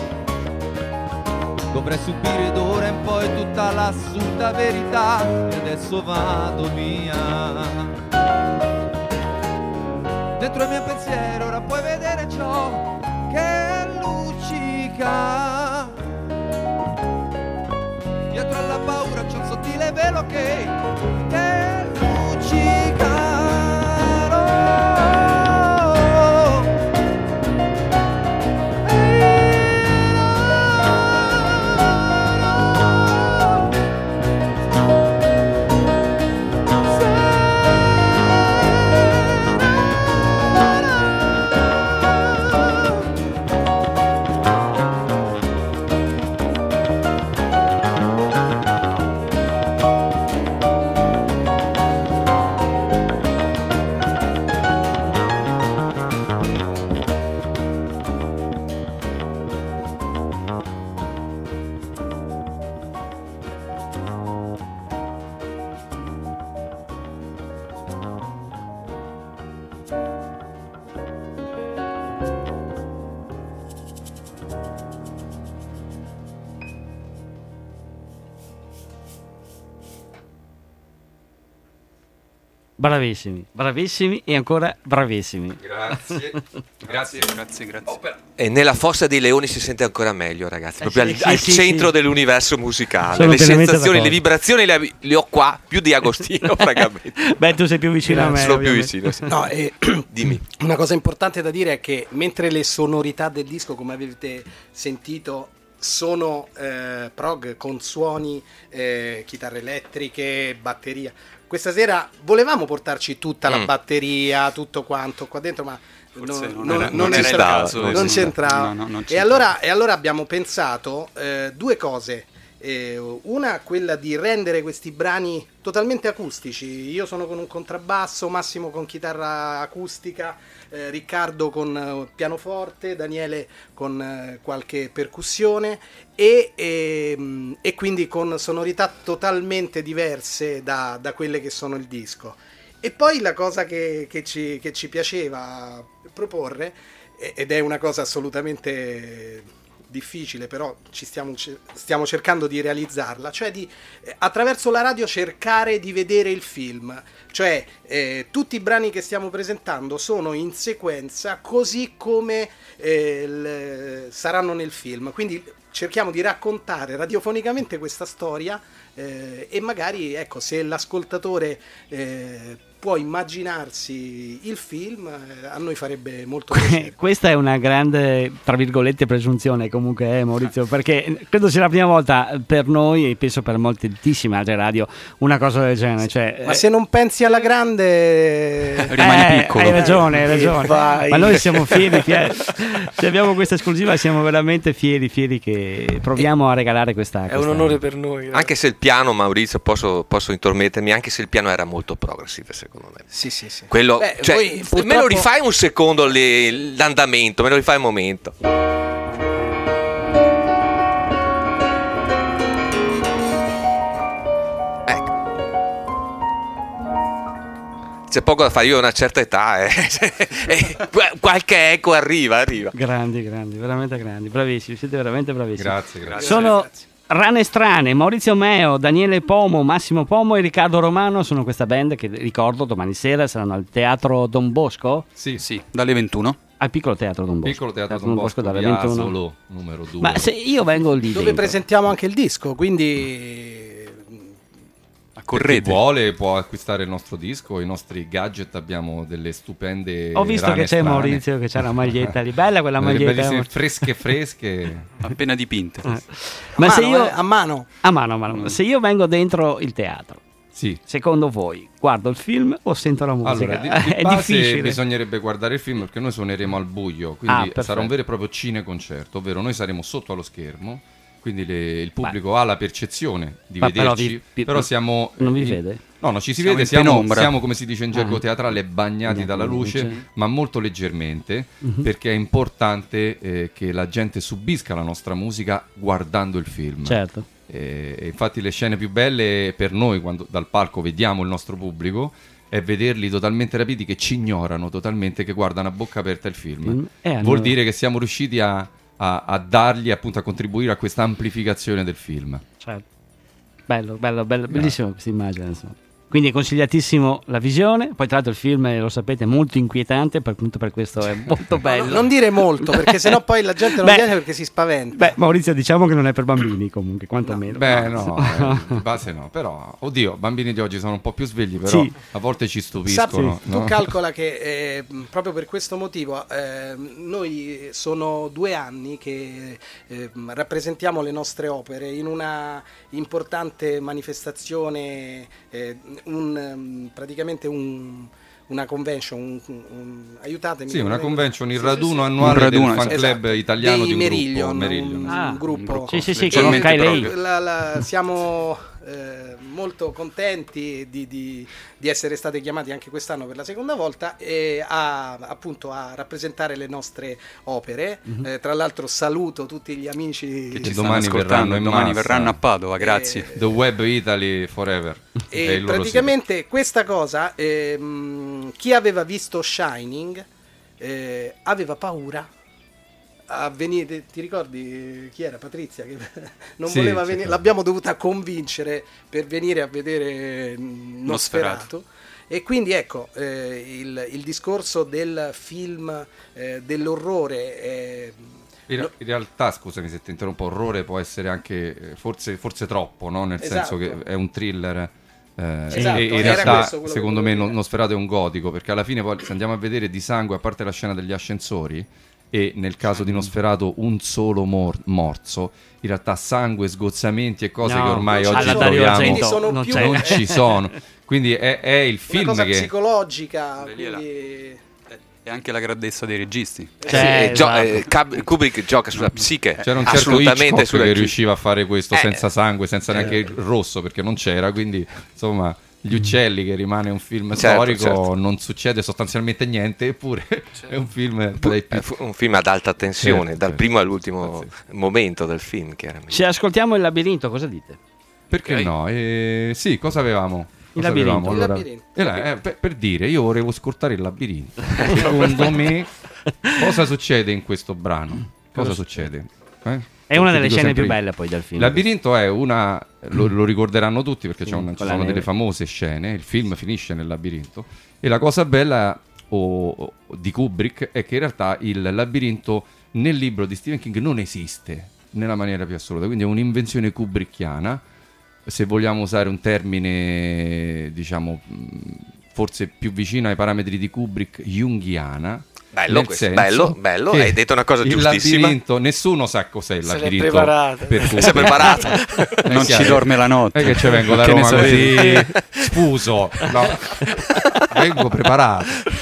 Dovrei subire d'ora in poi tutta l'assurda verità e adesso vado via. Dentro il mio pensiero ora puoi vedere ciò che luccica. Dietro alla paura c'è un sottile velo che te luccica. Bravissimi, bravissimi e ancora bravissimi. Grazie, grazie, grazie, grazie. E nella fossa dei leoni si sente ancora meglio, ragazzi, proprio sì, al, sì, al sì, centro sì. dell'universo musicale. Sono Le pienamente sensazioni, d'accordo. le vibrazioni le, le ho qua, più di Agostino, francamente. Beh, tu sei più vicino a me. Sono più ovviamente. vicino, sì. No, e Dimmi. una cosa importante da dire è che mentre le sonorità del disco, come avete sentito, sono eh, prog con suoni, eh, chitarre elettriche, batteria. Questa sera volevamo portarci tutta la Mm. batteria, tutto quanto qua dentro, ma Forse non, non non- era- non non era il c'entrava. caso, Non esatto. c'entrava. No, no, non E c'entrava. allora, e allora abbiamo pensato eh, due cose. Eh, una, quella di rendere questi brani totalmente acustici. Io sono con un contrabbasso, Massimo con chitarra acustica, eh, Riccardo con eh, pianoforte, Daniele con eh, qualche percussione e, ehm, e quindi con sonorità totalmente diverse da, da quelle che sono il disco. E poi la cosa che, che ci, che ci piaceva proporre, eh, ed è una cosa assolutamente difficile, però ci stiamo, stiamo cercando di realizzarla, cioè di eh, attraverso la radio cercare di vedere il film, cioè eh, tutti i brani che stiamo presentando sono in sequenza così come eh, il- saranno nel film, quindi cerchiamo di raccontare radiofonicamente questa storia eh, e magari, ecco, se l'ascoltatore eh, può immaginarsi il film, eh, a noi farebbe molto piacere. Questa è una grande, tra virgolette, presunzione comunque, eh, Maurizio, perché credo sia la prima volta per noi e penso per moltissime altre radio una cosa del genere. Cioè, Ma se non pensi alla grande, Rimani eh, piccolo. Hai ragione, hai Eh, ragione. vai. Ma noi siamo fieri, fieri. Se abbiamo questa esclusiva siamo veramente fieri, fieri che proviamo a regalare questa. È questa- un onore per noi. Anche se il piano, Maurizio, posso, posso intromettermi, anche se il piano era molto progressive, secondo me. sì, sì, sì. Quello, Beh, cioè, poi, me lo purtroppo- rifai un secondo le- l'andamento, me lo rifai un momento. Ecco. C'è poco da fare, io ho una certa età eh. E qualche eco arriva, arriva. Grandi, grandi, veramente grandi, bravissimi, siete veramente bravissimi. Grazie, grazie. Sono Rane Strane, Maurizio Meo, Daniele Pomo, Massimo Pomo e Riccardo Romano sono questa band che ricordo domani sera saranno al Teatro Don Bosco, Sì, Sì, dalle ventuno. al piccolo Teatro Don Bosco. Piccolo Teatro Don Bosco, dalle via ventuno. Asolo, numero due. Ma se io vengo lì dove dentro, presentiamo anche il disco, quindi Per chi Correte. vuole può acquistare il nostro disco, i nostri gadget, abbiamo delle stupende ho visto rane che c'è strane. Maurizio che c'ha una maglietta lì, bella quella Delle maglietta. bellissime fresche fresche. Appena dipinte. Eh. a Ma se mano, io eh, a mano. a mano, a mano, se io vengo dentro il teatro, Sì. secondo voi guardo il film o sento la musica? Allora, di, di è base difficile. bisognerebbe guardare il film perché noi suoneremo al buio, Ah, quindi perfetto. sarà un vero e proprio cineconcerto, ovvero noi saremo sotto allo schermo, quindi le- il pubblico ha la percezione di Ma però vederci, vi- vi- però siamo... non vi in- vede? No, no, ci si Siamo vede, in siamo, penombra. siamo, come si dice in gergo Ah. teatrale, bagnati Bagnati dalla dalla luce, luce. ma molto leggermente, Mhm. perché è importante eh, che la gente subisca la nostra musica guardando il film. Certo. E, e infatti le scene più belle per noi, quando dal palco vediamo il nostro pubblico, è vederli totalmente rapiti, che ci ignorano totalmente, che guardano a bocca aperta il film. Film. E hanno- Vuol dire che siamo riusciti a, a- a dargli, appunto, a contribuire a questa amplificazione del film. Certo. Bello, bello, bello, bellissimo questa immagine. Insomma. Quindi è consigliatissimo la visione. Poi, tra l'altro, il film, eh, lo sapete, è molto inquietante. Per, appunto per questo è molto bello. No, non dire molto, perché sennò poi la gente non Beh, viene perché si spaventa. Beh, Maurizio, diciamo che non è per bambini, comunque, quantomeno. Beh, no, eh, di base no, però, oddio, bambini di oggi sono un po' più svegli, però Sì. a volte ci stupiscono. Sappi, tu no? calcola che eh, proprio per questo motivo eh, noi sono due anni che eh, rappresentiamo le nostre opere in una importante manifestazione, eh, un, ehm, praticamente un, una convention, un, un- aiutatemi. Sì, una non è- convention, il sì, raduno sì, sì. annuale Un raduno, del fan esatto. club italiano Dei di un Merillion, gruppo, Merillion. un, Ah, un gruppo. Sì, sì, sì, Leggermente conoscai lei. proprio. La- la- siamo eh, molto contenti di, di, di essere stati chiamati anche quest'anno per la seconda volta e a, appunto a rappresentare le nostre opere. Mm-hmm. Eh, tra l'altro saluto tutti gli amici che ci domani verranno, domani verranno a Padova, grazie. Eh, The Web Italy Forever. E praticamente sito. Questa cosa, ehm, chi aveva visto Shining eh, aveva paura a venire, ti ricordi chi era? Patrizia che non sì, voleva sì, venire, sì. l'abbiamo dovuta convincere per venire a vedere Nosferatu, Nosferatu. E quindi ecco eh, il, il discorso del film eh, dell'orrore eh, in, in realtà, scusami se ti interrompo, orrore può essere anche forse, forse troppo, no? Nel esatto. senso che è un thriller. Eh, esatto, e in era realtà questo secondo me dire. Nosferatu è un gotico, perché alla fine poi se andiamo a vedere di sangue, a parte la scena degli ascensori e nel caso di Nosferatu un solo mor- morso, in realtà sangue, sgozzamenti e cose No, che ormai non oggi ci sono. troviamo Quindi sono non più, c'è. non ci sono, quindi è, è il una film cosa che psicologica, Beh, lì è la- quindi E anche la grandezza dei registi. Cioè, Eh, gio- esatto. eh, Cab- Kubrick gioca sulla psiche, c'era un certo assolutamente Hitchcock sulla che psiche. riusciva a fare questo Eh. senza sangue, senza neanche il rosso, perché non c'era, quindi insomma Gli uccelli, che rimane un film Certo, storico, certo. non succede sostanzialmente niente, eppure è un film tra i più... È fu- un film ad alta tensione, Certo, dal certo. primo all'ultimo Sì. momento del film, chiaramente. Se ascoltiamo Il labirinto, cosa dite? Perché Ok. no? Eh, sì, cosa avevamo? Il Cosa labirinto. avevamo? Il Allora, labirinto. eh, là, eh, per, per dire, io volevo ascoltare il labirinto. Secondo me, cosa succede in questo brano? Cosa succede? Eh? È una Ti delle dico scene sempre più io. belle poi del film. Il labirinto è una, lo, lo ricorderanno tutti perché Sì, c'è un- con ci la sono neve. delle famose scene, il film finisce nel labirinto e la cosa bella o- o- di Kubrick è che in realtà il labirinto nel libro di Stephen King non esiste nella maniera più assoluta, quindi è un'invenzione kubrickiana, se vogliamo usare un termine diciamo mh, forse più vicino ai parametri di Kubrick, junghiana. Bello nel questo, senso bello, bello, che hai detto una cosa il giustissima. labirinto, nessuno sa cos'è il Se l'è labirinto preparata. per Sei preparata? Eh, Non sì, ci eh. dorme la notte. è che ci vengo da Che ne Roma così sapete? sfuso, no. Vengo preparato.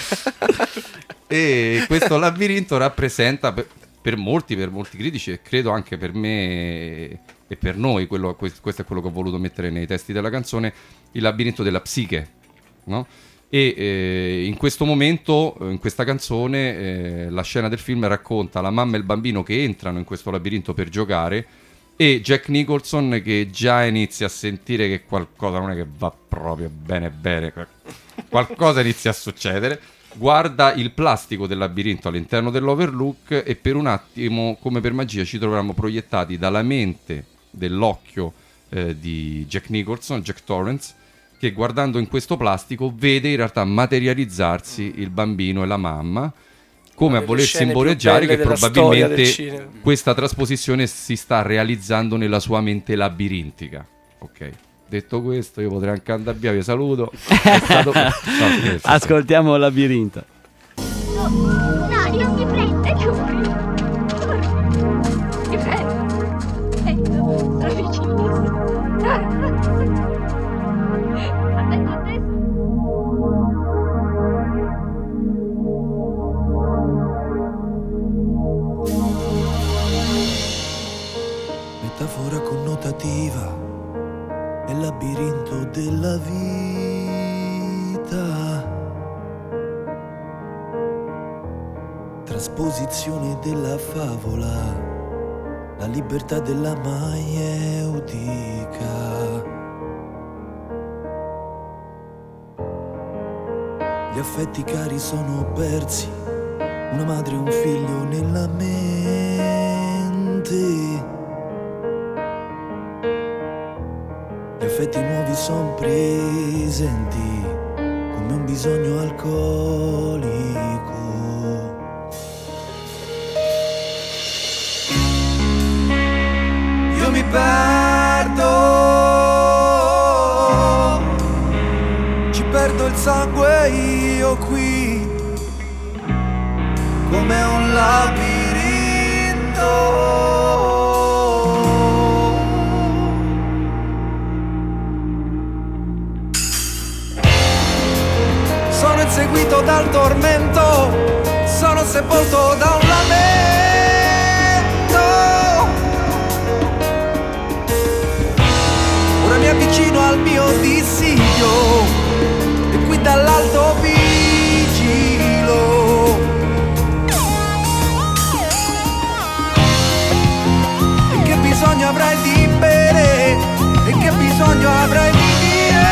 E questo labirinto rappresenta per, per molti, per molti critici e credo anche per me e per noi, quello, questo è quello che ho voluto mettere nei testi della canzone, il labirinto della psiche, no? E eh, in questo momento, eh, in questa canzone, eh, la scena del film racconta la mamma e il bambino che entrano in questo labirinto per giocare e Jack Nicholson che già inizia a sentire che qualcosa non è che va proprio bene bene, qualcosa inizia a succedere, guarda il plastico del labirinto all'interno dell'Overlook e per un attimo, come per magia, ci troviamo proiettati dalla mente dell'occhio eh, di Jack Nicholson, Jack Torrance, che guardando in questo plastico vede in realtà materializzarsi il bambino e la mamma, come Una a delle voler scene più simboleggiare belle che della storia del probabilmente cinema. questa trasposizione si sta realizzando nella sua mente labirintica. Ok, detto questo io potrei anche andare via, vi saluto. È stato... no, scherzo. Ascoltiamo Il labirinto. No, io ti prendo, giù. Ti prendo. Ecco, sono vicinissimo. Aspetta, adesso. Metafora connotativa nel labirinto della vita, trasposizione della favola, la libertà della maieutica. Gli affetti cari sono persi, una madre e un figlio nella mente. Gli affetti nuovi sono presenti, come un bisogno alcolico. Io mi perdo, ci perdo il sangue io qui, come un labirinto. Sono inseguito dal tormento, sono sepolto da un lamento. Ora mi avvicino al mio dissidio e qui dall'alto vigilo. E che bisogno avrai di bere, e che bisogno avrai di dire.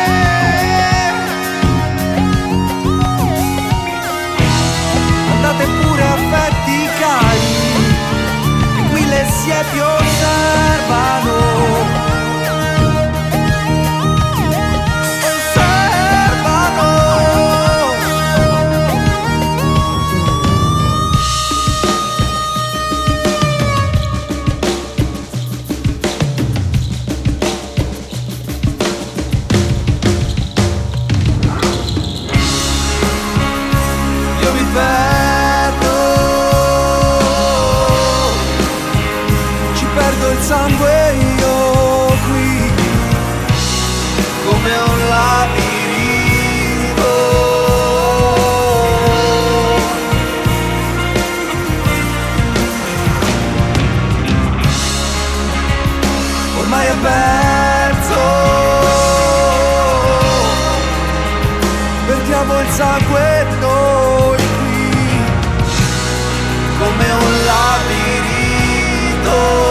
Andate pure a faticare, e qui le siepi osservano. Sangue io qui come un labirinto. Ormai è perso, perdiamo il sangue noi qui come un labirinto.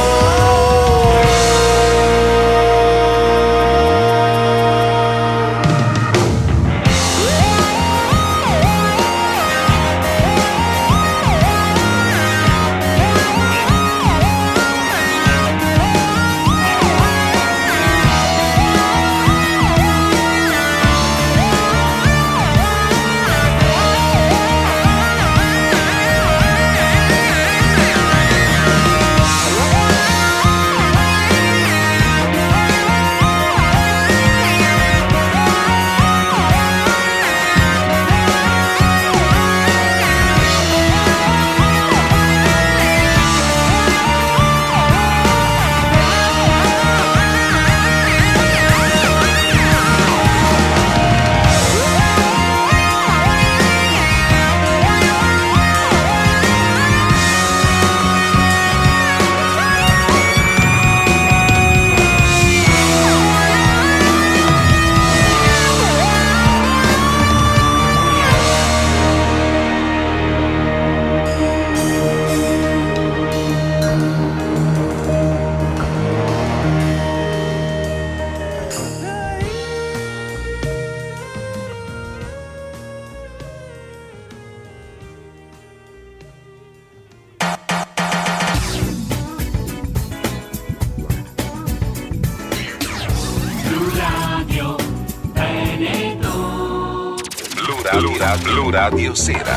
Blu Radio Sera.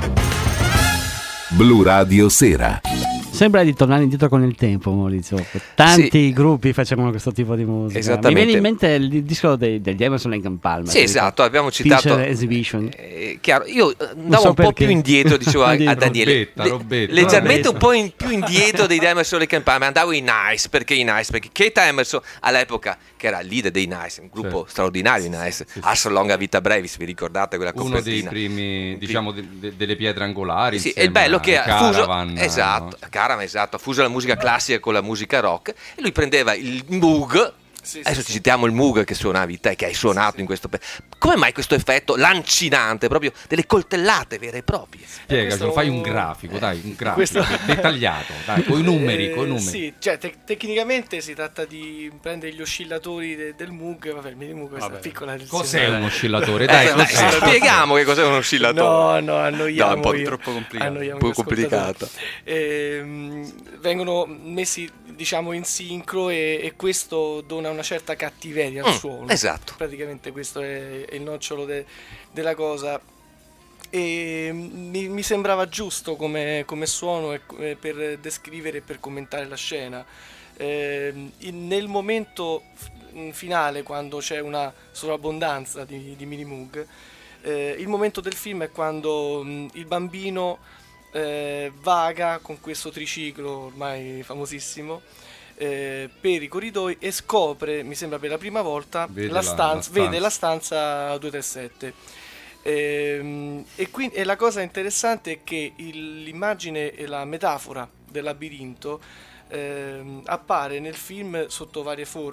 Blu Radio Sera. Sembra di tornare indietro con il tempo, Maurizio. Tanti Sì. gruppi facevano questo tipo di musica. Esattamente. Mi viene in mente il disco dei, degli Emerson Lake and Palmer. Sì, esatto, abbiamo citato Pincher Exhibition. Eh, chiaro, io andavo so un po' perché. più indietro, dicevo a, a Robetta, Daniele, robetta, robetta. leggermente Robetta. un po' in, più indietro dei Emerson Lake and Palmer. Andavo in Nice, perché in Nice? Perché Keith Emerson all'epoca, che era il leader dei Nice, un gruppo Certo. straordinario, i Nice, sì, sì. Ars Longa Vita Brevis, vi ricordate quella Uno dei copertina? primi, diciamo, de- de- delle pietre angolari. Sì, e insieme il bello a che ha fuso, Caravan, esatto, no? Caravan, esatto, ha fuso la musica classica con la musica rock e lui prendeva il Moog. Sì, Adesso sì, ci sì. citiamo il Moog che suonavi te, che hai suonato in questo pezzo. Come mai questo effetto lancinante, proprio delle coltellate vere e proprie? Spiegacelo, questo- fai un grafico, dai, un grafico questo- dettagliato, dai, con i numeri, Eh, con i numeri. Sì, cioè te- tecnicamente si tratta di prendere gli oscillatori de- del Moog, vabbè, il mini Moog, questa Vabbè. piccola Cos'è un oscillatore? Eh, Dai, dai, cos'è? spieghiamo che cos'è un oscillatore. No, no, annoiamo No, un po' io. troppo complicato. Annoiamo Un po' gli ascoltatori. complicato. Ehm, vengono messi, diciamo, in sincro e, e questo dona una certa cattiveria al Mm, suono. esatto. Praticamente questo è, è il nocciolo de- della cosa. E mi, mi sembrava giusto come, come suono e, e per descrivere e per commentare la scena. Ehm, in- nel momento f- finale, quando c'è una sovrabbondanza di, di Mini Moog, eh, il momento del film è quando mh, il bambino eh, vaga con questo triciclo ormai famosissimo eh, per i corridoi e scopre, mi sembra per la prima volta, Vede la la- stanza, la stanza. vede la stanza duecentotrentasette. Ehm, e quindi e la cosa interessante è che il- l'immagine e la metafora del labirinto ehm, appare nel film sotto varie forme.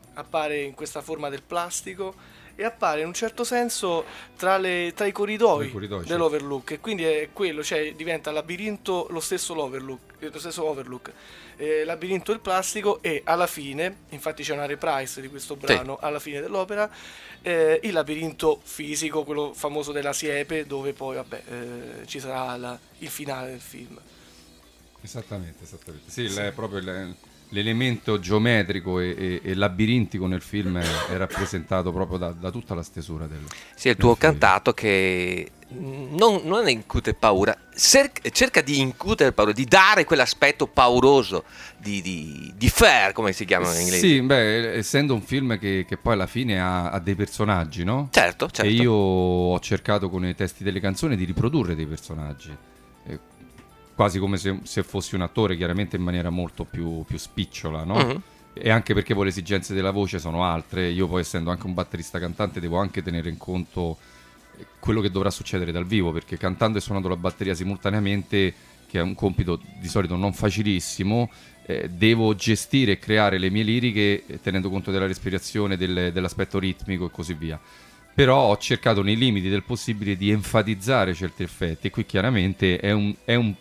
appare in questa forma del plastico e appare in un certo senso tra, le, tra i corridoi, I corridoi, dell'Overlook, certo. E quindi è quello, cioè diventa labirinto lo stesso l'Overlook, lo stesso Overlook, eh, labirinto del plastico, e alla fine, infatti c'è una reprise di questo brano, sì. Alla fine dell'opera, eh, il labirinto fisico, quello famoso della siepe, dove poi vabbè eh, ci sarà la, il finale del film. Esattamente, esattamente. Sì, sì. È proprio il, l'elemento geometrico e, e, e labirintico nel film è, è rappresentato proprio da, da tutta la stesura del sì, il tuo film. Cantato che non, non incute paura, cerca, cerca di incutere paura, di dare quell'aspetto pauroso di, di, di Fair, come si chiama in inglese. Sì, beh, essendo un film che, che poi alla fine ha, ha dei personaggi, no? Certo, certo. E io ho cercato con i testi delle canzoni di riprodurre dei personaggi, eh, quasi come se, se fossi un attore, chiaramente in maniera molto più, più spicciola, no? Uh-huh. E anche perché poi le esigenze della voce sono altre. Io poi, essendo anche un batterista cantante, devo anche tenere in conto quello che dovrà succedere dal vivo, perché cantando e suonando la batteria simultaneamente, che è un compito di solito non facilissimo, eh, devo gestire e creare le mie liriche eh, tenendo conto della respirazione, del, dell'aspetto ritmico e così via. Però ho cercato nei limiti del possibile di enfatizzare certi effetti, e qui chiaramente è un, è un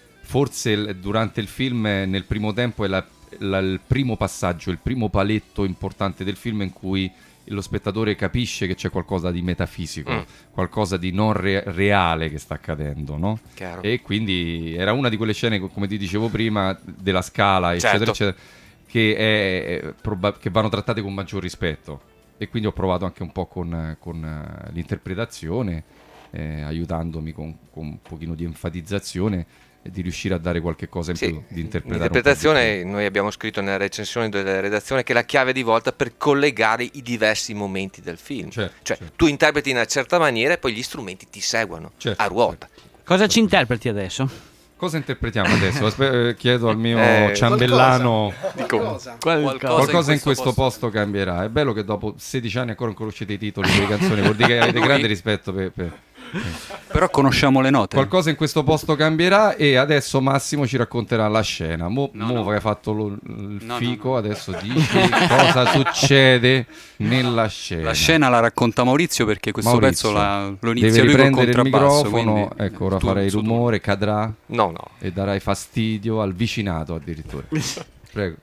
forse durante il film, nel primo tempo, è la, la, il primo passaggio, il primo paletto importante del film in cui lo spettatore capisce che c'è qualcosa di metafisico, mm. qualcosa di non re- reale che sta accadendo, no? Chiaro. E quindi era una di quelle scene, come ti dicevo prima, della scala, eccetera, certo. eccetera, che, è, proba- che vanno trattate con maggior rispetto. E quindi ho provato anche un po' con, con l'interpretazione, eh, aiutandomi con, con un pochino di enfatizzazione, di riuscire a dare qualche cosa in sì, più, di interpretare. L'interpretazione, noi abbiamo scritto nella recensione della redazione che è la chiave di volta per collegare i diversi momenti del film. Certo, cioè certo. tu interpreti in una certa maniera e poi gli strumenti ti seguono, certo, a ruota. Certo. Cosa ci interpreti adesso? Cosa interpretiamo adesso? Aspe- chiedo al mio eh, ciambellano qualcosa, qualcosa, qualcosa in questo posto, posto cambierà. È bello che dopo sedici anni ancora non conoscete i titoli delle canzoni, vuol dire che avete grande rispetto per... per... Però conosciamo le note. Qualcosa in questo posto cambierà, e adesso Massimo ci racconterà la scena. Mo, no, mo no. che hai fatto lo, il no, fico, no, no. adesso dici cosa succede nella scena. La scena la racconta Maurizio, perché questo Maurizio, pezzo la, lo inizia devi lui col riprendere il contrabbasso. microfono, quindi, ecco, ora tu, farai tu, rumore, tu. cadrà No, no. e darai fastidio al vicinato addirittura. Prego.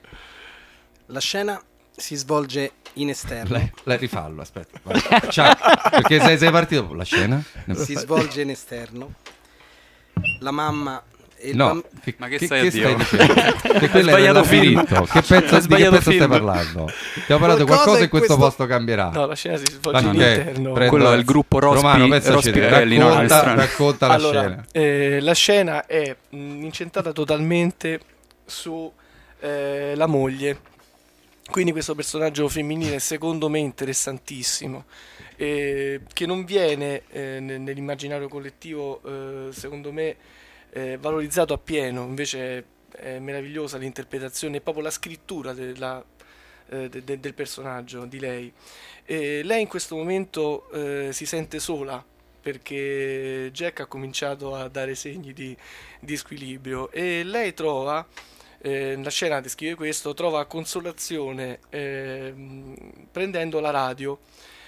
La scena si svolge in esterno. Lei, lei rifallo, aspetta. Vai. Ciao, perché sei, sei partito. La scena si svolge in esterno. La mamma e il no, bamb- che, ma che, che stai, che stai dicendo? Che quello era il labirinto. Che pezzo, di che pezzo stai parlando? Abbiamo parlato di qualcosa in questo, questo posto cambierà. No, la scena si svolge no, in interno. Quello è il gruppo Rospi, Romano, Rospi Pirelli, racconta, no, racconta la allora, scena. Eh, la scena è mh, incentrata totalmente su eh, la moglie. Quindi questo personaggio femminile, secondo me, interessantissimo, eh, che non viene eh, nell'immaginario collettivo, eh, secondo me, eh, valorizzato appieno. Invece è, è meravigliosa l'interpretazione e proprio la scrittura della, eh, de, de, del personaggio, di lei. E lei in questo momento eh, si sente sola, perché Jack ha cominciato a dare segni di, di squilibrio, e lei trova... Eh, la scena descrive questo, trova consolazione eh, prendendo la radio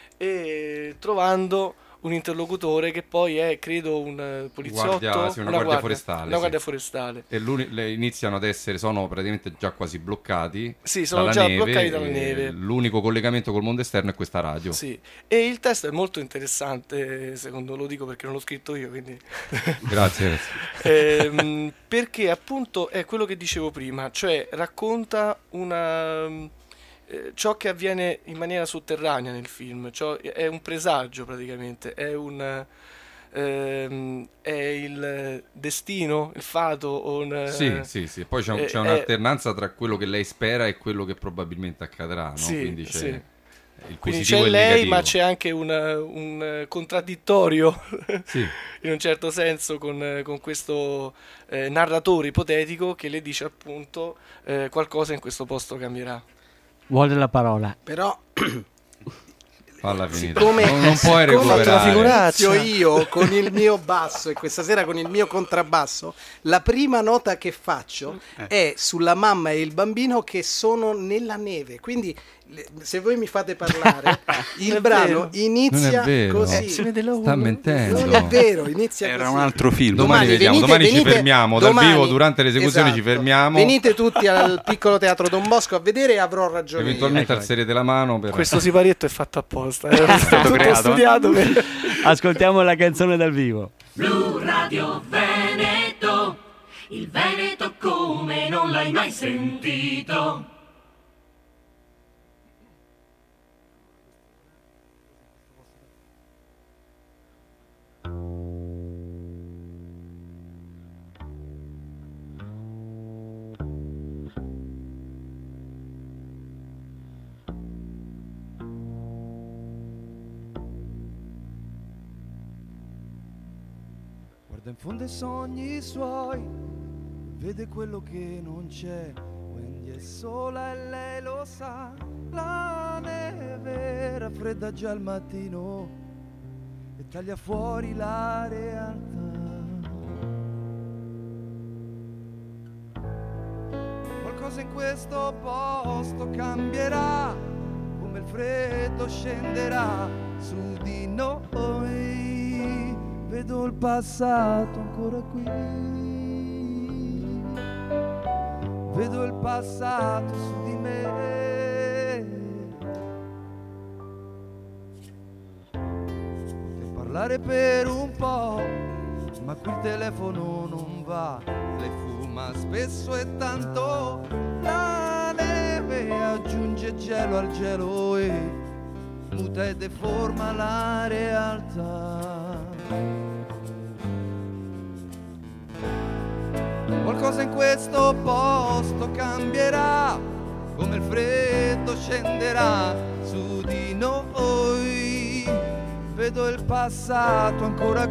e trovando un interlocutore che poi è, credo, un poliziotto, guardia, sì, una, una guardia, guardia forestale, una guardia sì. forestale. E le iniziano ad essere, sono praticamente già quasi bloccati. Sì, sono dalla già neve, bloccati dalla neve. L'unico collegamento col mondo esterno è questa radio. Sì. E il testo è molto interessante, secondo lo dico perché non l'ho scritto io, quindi grazie. ehm, perché appunto è quello che dicevo prima, cioè racconta una ciò che avviene in maniera sotterranea nel film, ciò è un presagio praticamente, è un ehm, è il destino, il fato, un, sì, sì, sì. Poi c'è, un, c'è un'alternanza tra quello che lei spera e quello che probabilmente accadrà, no? Sì, quindi c'è sì. il Quindi positivo c'è e il lei, negativo. ma c'è anche un, un contraddittorio, sì. in un certo senso, con, con questo eh, narratore ipotetico che le dice appunto eh, qualcosa in questo posto cambierà. Vuole la parola. Però falla finita. Siccome, non, non puoi recuperare. Io con il mio basso e questa sera con il mio contrabbasso, la prima nota che faccio eh. è sulla mamma e il bambino che sono nella neve. Quindi le- se voi mi fate parlare, il È brano vero. inizia Non è vero. così. Eh, si vede la Sta uno. mentendo. Non è vero, inizia Era così. un altro film. Domani vediamo, venite- domani ci venite- fermiamo dal domani- vivo, durante l'esecuzione ci esatto. fermiamo. Venite tutti al piccolo teatro Don Bosco a vedere e avrò ragione. Eventualmente Ecco. alzerete la mano per... Questo siparietto è fatto apposta. È stato tutto creato. studiato per... Ascoltiamo la canzone dal vivo. Blu Radio Veneto, il Veneto come non l'hai mai sentito. Guarda in fondo ai sogni i suoi, vede quello che non c'è. Wendy è sola e lei lo sa. La neve raffredda già il mattino e taglia fuori la realtà. Qualcosa in questo posto cambierà, come il freddo scenderà su di noi. Vedo il passato ancora qui, vedo il passato su di me. Potrei parlare per un po', ma qui il telefono non va. Lei fuma spesso e tanto, la neve aggiunge gelo al gelo e muta e deforma la realtà. Qualcosa in questo posto cambierà, come il freddo scenderà su di noi. Vedo il passato ancora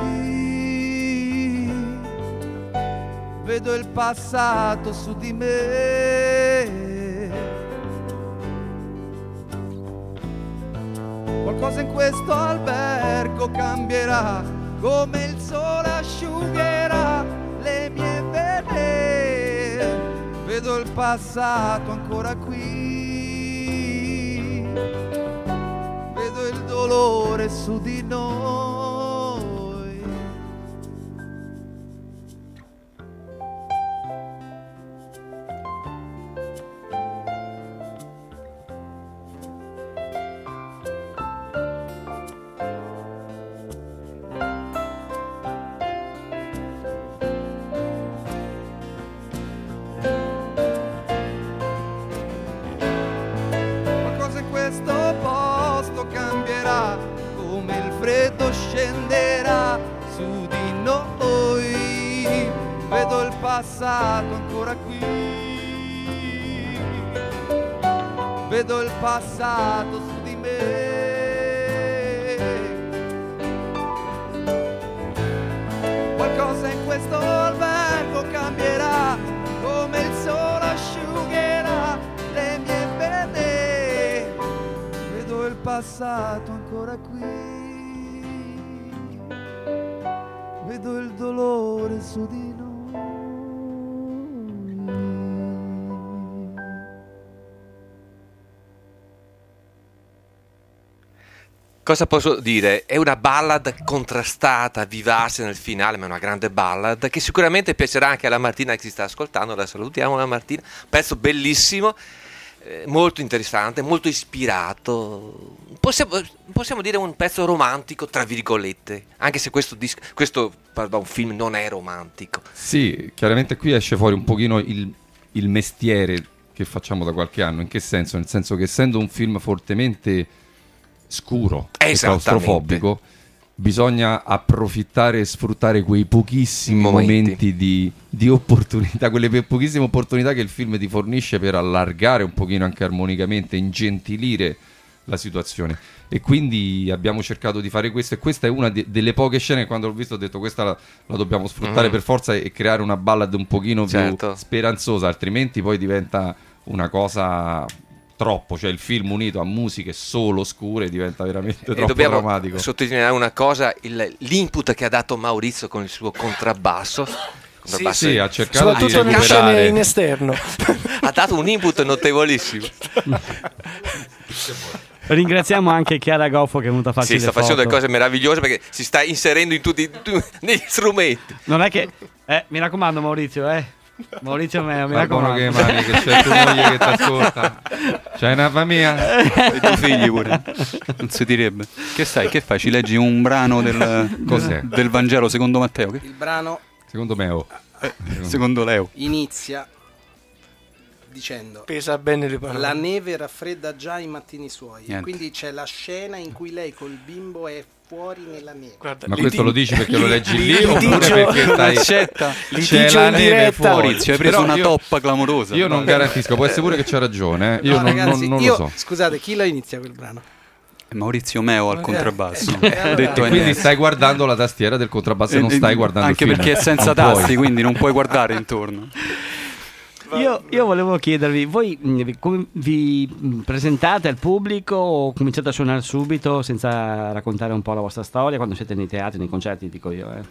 qui, vedo il passato su di me. Qualcosa in questo albergo cambierà, come il sole asciugherà le mie vene. Vedo il passato ancora qui, vedo il dolore su di noi. Qualcosa in questo posto cambierà, come il freddo scenderà su di noi. Vedo il passato ancora qui, vedo il passato su di me. Qualcosa in questo albergo cambierà, come il sole asciugherà le mie vene. Vedo il passato ancora qui, vedo il dolore su di noi. Cosa posso dire? È una ballad contrastata, vivace nel finale, ma è una grande ballad che sicuramente piacerà anche alla Martina che si sta ascoltando. La salutiamo, la Martina. Pezzo bellissimo, eh, molto interessante, molto ispirato. Possiamo, possiamo dire un pezzo romantico, tra virgolette, anche se questo, disco, questo pardon, film non è romantico. Sì, chiaramente qui esce fuori un pochino il, il mestiere che facciamo da qualche anno. In che senso? Nel senso che essendo un film fortemente scuro e Esattamente. claustrofobico, bisogna approfittare e sfruttare quei pochissimi Momenti. momenti, di, di opportunità, quelle pe- pochissime opportunità che il film ti fornisce per allargare un pochino anche armonicamente, ingentilire la situazione. E quindi abbiamo cercato di fare questo, e questa è una de- delle poche scene che quando l'ho visto ho detto questa la, la dobbiamo sfruttare Mm. per forza e creare una ballad un pochino Certo. più speranzosa, altrimenti poi diventa una cosa troppo, cioè il film unito a musiche solo scure diventa veramente E troppo dobbiamo drammatico. sottolineare una cosa, il- l'input che ha dato Maurizio con il suo contrabbasso. contrabbasso sì, ha cercato Soprattutto di nelle recuperare. scene in esterno. ha dato un input notevolissimo. Ringraziamo anche Chiara Goffo che è venuta a farci Sì, le sta facendo foto. delle cose meravigliose perché si sta inserendo in tutti tu- negli strumenti. Non è che... Eh, mi raccomando Maurizio, eh. Maurizio, mi, mi Fai buono raccomando. che mani, che c'è tua moglie che ti ascolta. C'hai una famiglia? E tuoi figli pure. Non si direbbe. Che sai, che fai? Ci leggi un brano del, Cos'è? del Vangelo secondo Matteo? Che? Il brano Secondo me, oh. Secondo Leo. inizia dicendo: Pesa bene le parole. la neve raffredda già i mattini suoi. Niente. Quindi c'è la scena in cui lei col bimbo è fuori nella neve. Guarda, Ma li questo di- lo dici perché lo leggi lì li oppure dicio- perché stai... Accetta. C'è dicio la in neve diretta. fuori. Maurizio, hai preso Però una io- toppa clamorosa. Io non garantisco, può essere pure che c'ha ragione, eh. Io No, non, ragazzi, non- non io, lo so. scusate, chi lo inizia quel brano? Maurizio Meo al contrabbasso. Eh, allora- Detto E N quindi S. stai guardando la tastiera del contrabbasso e non Eh, stai guardando anche il film. perché è senza Non puoi. tasti, quindi non puoi guardare intorno. Io, io volevo chiedervi, voi mh, vi- come vi mh, presentate al pubblico o cominciate a suonare subito senza raccontare un po' la vostra storia quando siete nei teatri, nei concerti, dico io, eh?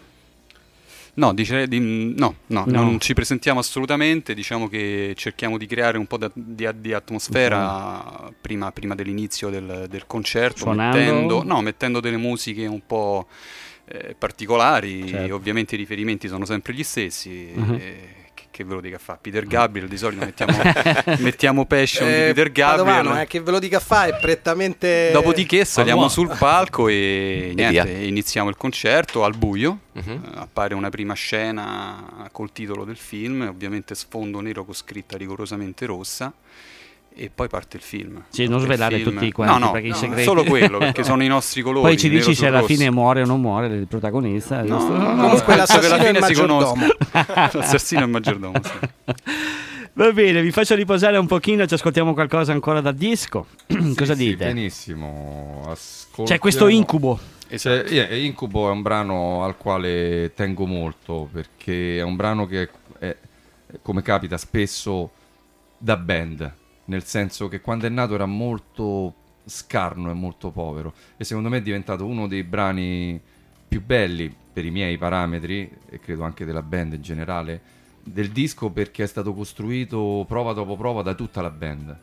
No, dice, di- no, no, No. non ci presentiamo assolutamente, diciamo che cerchiamo di creare un po' da- di, di atmosfera prima, prima dell'inizio del, del concerto, Suonando? mettendo, no, mettendo delle musiche un po' eh, particolari, Certo. ovviamente i riferimenti sono sempre gli stessi. Mhm. eh, che, che ve lo dica a fare? Peter Gabriel, di solito mettiamo, mettiamo Passion di Eh, Peter Gabriel. Padovano, eh, che ve lo dica fa è prettamente... Dopodiché saliamo wow. sul palco e niente, via. iniziamo il concerto al buio. Mhm. Eh, appare una prima scena col titolo del film, ovviamente sfondo nero con scritta rigorosamente rossa, e poi parte il film. Sì, non Il svelare film- tutti quanti, no, no, perché i no, segreti- solo quello, perché sono i nostri colori. Poi ci nero dici su se alla rosso. fine muore o non muore il protagonista. No, giusto? no, no, Comunque penso che alla l'assassino è il fine si maggiordomo. conosca. L'assassino è il maggiordomo, sì. Va bene, vi faccio riposare un pochino, ci ascoltiamo qualcosa ancora da disco. Cosa Sì, dite? benissimo. Ascoltiamo- C'è questo incubo. Cioè, io- Incubo è un brano al quale tengo molto perché è un brano che, è, come capita spesso, da band, nel senso che quando è nato era molto scarno e molto povero e secondo me è diventato uno dei brani più belli per i miei parametri e credo anche della band in generale del disco, perché è stato costruito prova dopo prova da tutta la band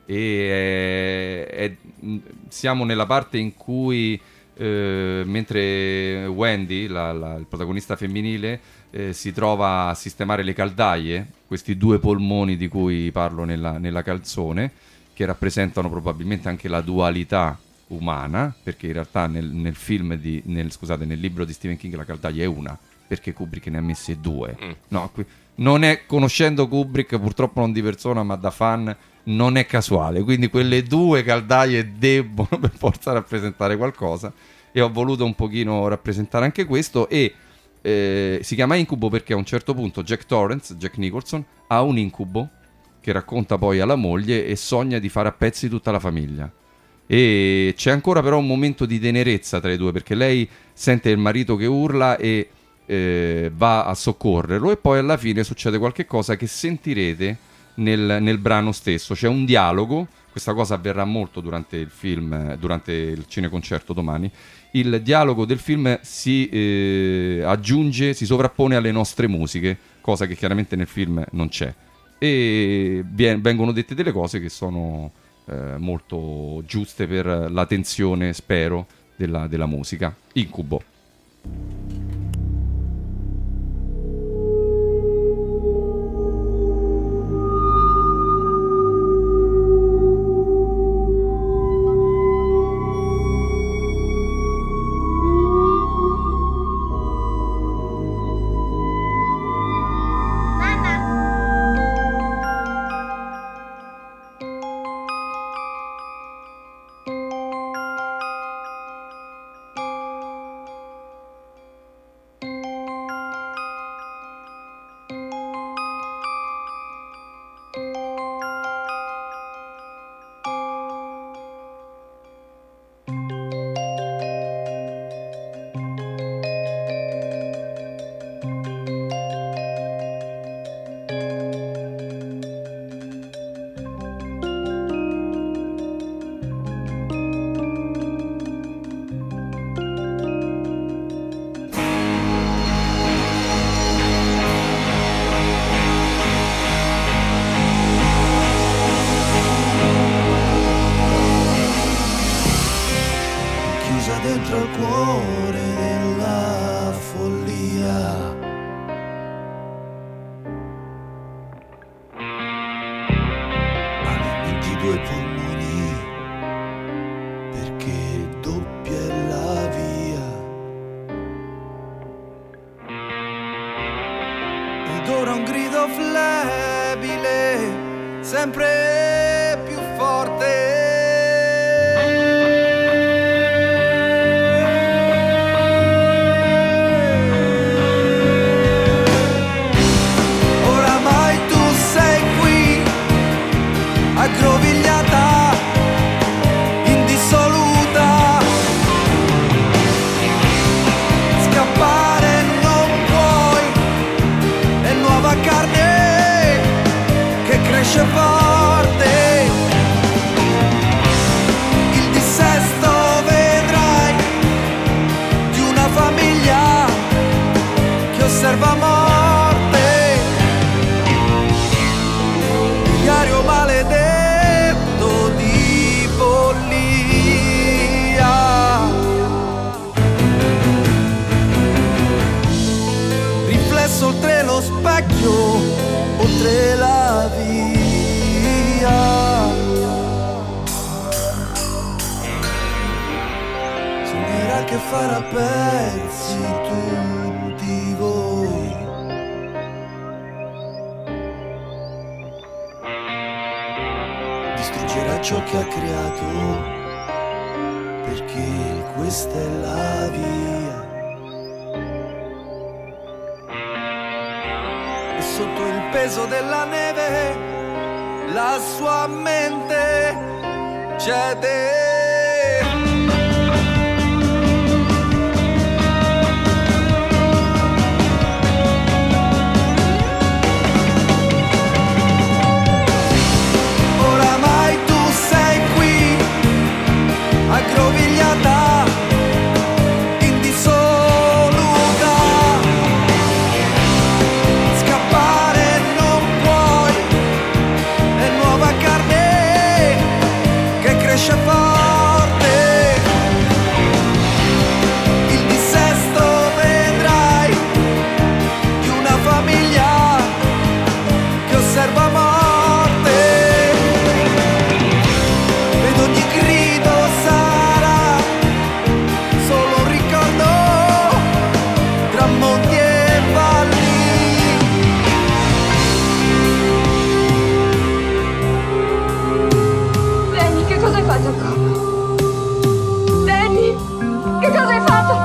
e è- è- siamo nella parte in cui eh, mentre Wendy, la- la- il protagonista femminile, eh, si trova a sistemare le caldaie, questi due polmoni di cui parlo nella, nella canzone, che rappresentano probabilmente anche la dualità umana, perché in realtà nel, nel film di, nel, scusate, nel libro di Stephen King la caldaia è una, perché Kubrick ne ha messe due. Mm. No, qui- non è, conoscendo Kubrick, purtroppo non di persona ma da fan, non è casuale, quindi quelle due caldaie debbono per forza rappresentare qualcosa e ho voluto un pochino rappresentare anche questo e eh, si chiama Incubo perché a un certo punto Jack Torrance, Jack Nicholson, ha un incubo che racconta poi alla moglie e sogna di fare a pezzi tutta la famiglia. E c'è ancora però un momento di tenerezza tra i due perché lei sente il marito che urla e eh, va a soccorrerlo e poi alla fine succede qualche cosa che sentirete nel, nel brano stesso. C'è un dialogo, questa cosa avverrà molto durante il film, eh, durante il cineconcerto domani. Il dialogo del film si eh, aggiunge, si sovrappone alle nostre musiche, cosa che chiaramente nel film non c'è. E vien- vengono dette delle cose che sono eh, molto giuste per la tensione, spero, della, della musica. Incubo. Mamma, tuoi polmoni, perché doppia è la via. Ed ora un grido flebile, sempre più forte. Aggrovigliata, indissoluta, scappare non puoi, è nuova carne che cresce forte, il dissesto vedrai di una famiglia che osserva morte, diario maledetto oltre lo specchio, oltre la via. Sognerà che farà pezzi tutti voi. Distruggerà ciò che ha creato, perché questa è la via. Sotto il peso della neve, la sua mente cede. Oramai tu sei qui, aggrovigliata, indissoluta. Cresce forte, il dissesto vedrai di una famiglia che osserva morte, ed ogni grido sarà solo un ricordo tra monti e valli. Che cosa hai fatto qua? Danny, che cosa hai fatto?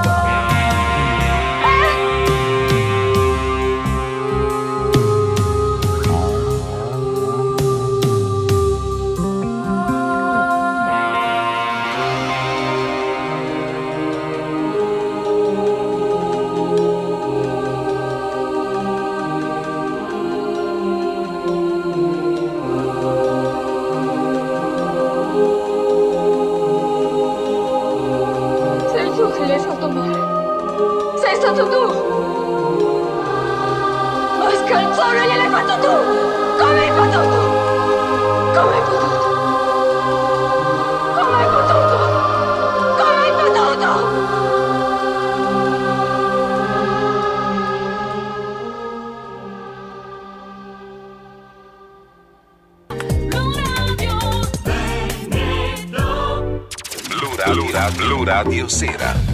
Sei stato tu! Ma scalzone gliel'hai fatto tu! Come hai potuto? Come hai potuto? Come hai potuto? Come hai potuto? Blu Radio, Blu Radio Sera.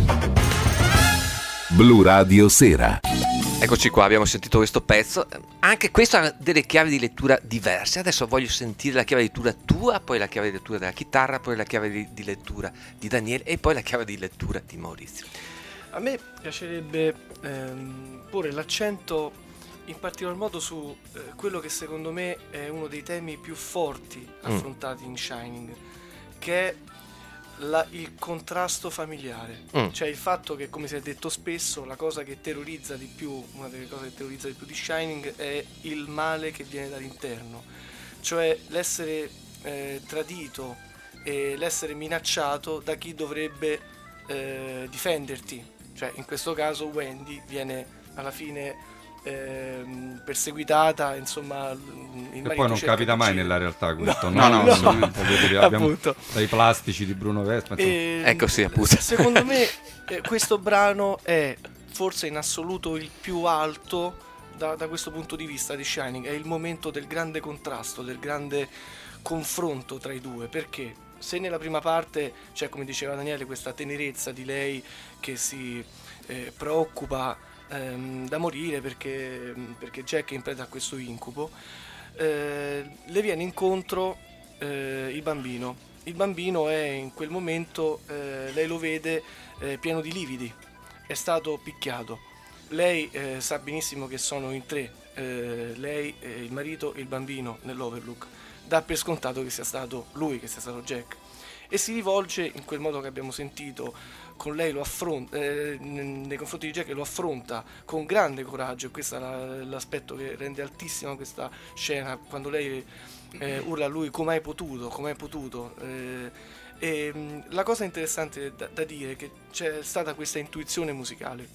Blu Radio Sera. Eccoci qua, abbiamo sentito questo pezzo. Anche questo ha delle chiavi di lettura diverse. Adesso voglio sentire la chiave di lettura tua, poi la chiave di lettura della chitarra, poi la chiave di, di lettura di Daniele e poi la chiave di lettura di Maurizio. A me piacerebbe ehm, porre l'accento in particolar modo su eh, quello che secondo me è uno dei temi più forti affrontati mm. in Shining, che è La, il contrasto familiare, mm. cioè il fatto che, come si è detto spesso, la cosa che terrorizza di più, una delle cose che terrorizza di più di Shining è il male che viene dall'interno, cioè l'essere eh, tradito e l'essere minacciato da chi dovrebbe eh, difenderti, cioè in questo caso Wendy viene alla fine ehm, perseguitata, insomma, il e poi non capita mai nella realtà questo, no, no, no, no, no. no. Abbiamo dai plastici di Bruno Vespa, e, ecco sì, appunto. Secondo me eh, questo brano è forse in assoluto il più alto da, da questo punto di vista di Shining, è il momento del grande contrasto, del grande confronto tra i due, perché se nella prima parte c'è, come diceva Daniele, questa tenerezza di lei che si eh, preoccupa ehm, da morire perché, perché Jack è in preda a questo incubo, eh, le viene incontro eh, il bambino. Il bambino è in quel momento, eh, lei lo vede eh, pieno di lividi, è stato picchiato. Lei eh, sa benissimo che sono in tre, eh, lei, eh, il marito e il bambino nell'Overlook. Dà per scontato che sia stato lui, che sia stato Jack, e si rivolge in quel modo che abbiamo sentito con lei, lo affronta eh, nei confronti di Jack, lo affronta con grande coraggio, e questo è la, l'aspetto che rende altissima questa scena, quando lei eh, urla a lui: come hai potuto, come hai potuto eh, e mh, la cosa interessante da, da dire è che c'è stata questa intuizione musicale.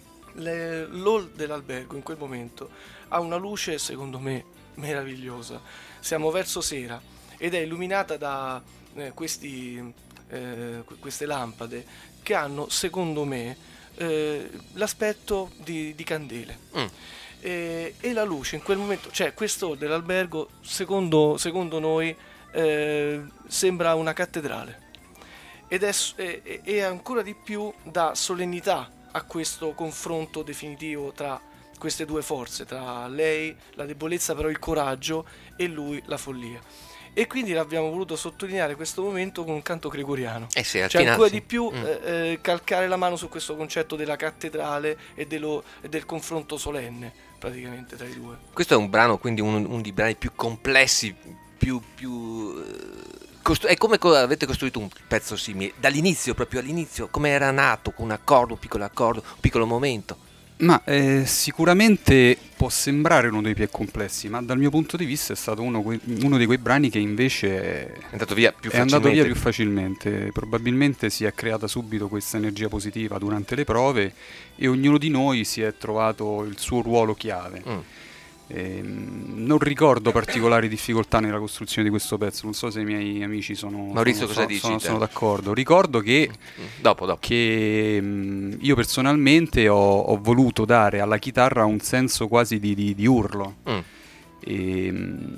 Le, l'hall dell'albergo in quel momento ha una luce, secondo me, meravigliosa. Siamo verso sera ed è illuminata da eh, questi, eh, queste lampade che hanno, secondo me, eh, l'aspetto di, di candele. Mm. E, e la luce in quel momento, cioè questo dell'albergo, secondo, secondo noi, eh, sembra una cattedrale, ed è, è, è ancora di più dà solennità a questo confronto definitivo tra queste due forze, tra lei, la debolezza, però il coraggio, e lui, la follia. E quindi abbiamo voluto sottolineare questo momento con un canto gregoriano, eh sì, cioè ancora di sì. più mm. eh, calcare la mano su questo concetto della cattedrale e, dello, e del confronto solenne praticamente tra i due. Questo è un brano, quindi uno, uno dei brani più complessi, più... più eh, costru- è come co- avete costruito un pezzo simile, dall'inizio, proprio all'inizio, come era nato, con un accordo, un piccolo accordo, un piccolo momento. Ma eh, sicuramente può sembrare uno dei più complessi, ma dal mio punto di vista è stato uno, que- uno di quei brani che invece è, è andato via più è facilmente. andato via più facilmente. Probabilmente si è creata subito questa energia positiva durante le prove e ognuno di noi si è trovato il suo ruolo chiave. Mm. E, non ricordo particolari difficoltà nella costruzione di questo pezzo, non so se i miei amici sono, Maurizio, sono, cosa sono, dici, sono, te? sono d'accordo. Ricordo che, mm. dopo, dopo. che mh, io personalmente ho, ho voluto dare alla chitarra un senso quasi di, di, di urlo. Mm. E,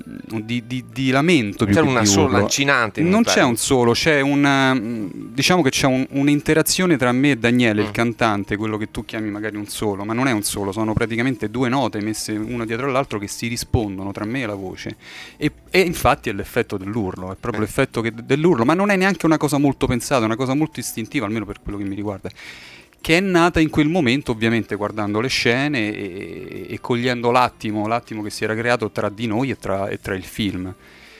di, di, di lamento più c'è che una di solo urlo. lancinante, non c'è un solo, c'è una, diciamo che c'è un, un'interazione tra me e Daniele, mm. il cantante, quello che tu chiami magari un solo, ma non è un solo, sono praticamente due note messe una dietro l'altro che si rispondono tra me e la voce, e, e infatti è l'effetto dell'urlo, è proprio mm. l'effetto che, dell'urlo, ma non è neanche una cosa molto pensata, è una cosa molto istintiva, almeno per quello che mi riguarda, che è nata in quel momento, ovviamente guardando le scene e, e cogliendo l'attimo, l'attimo che si era creato tra di noi e tra, e tra il film.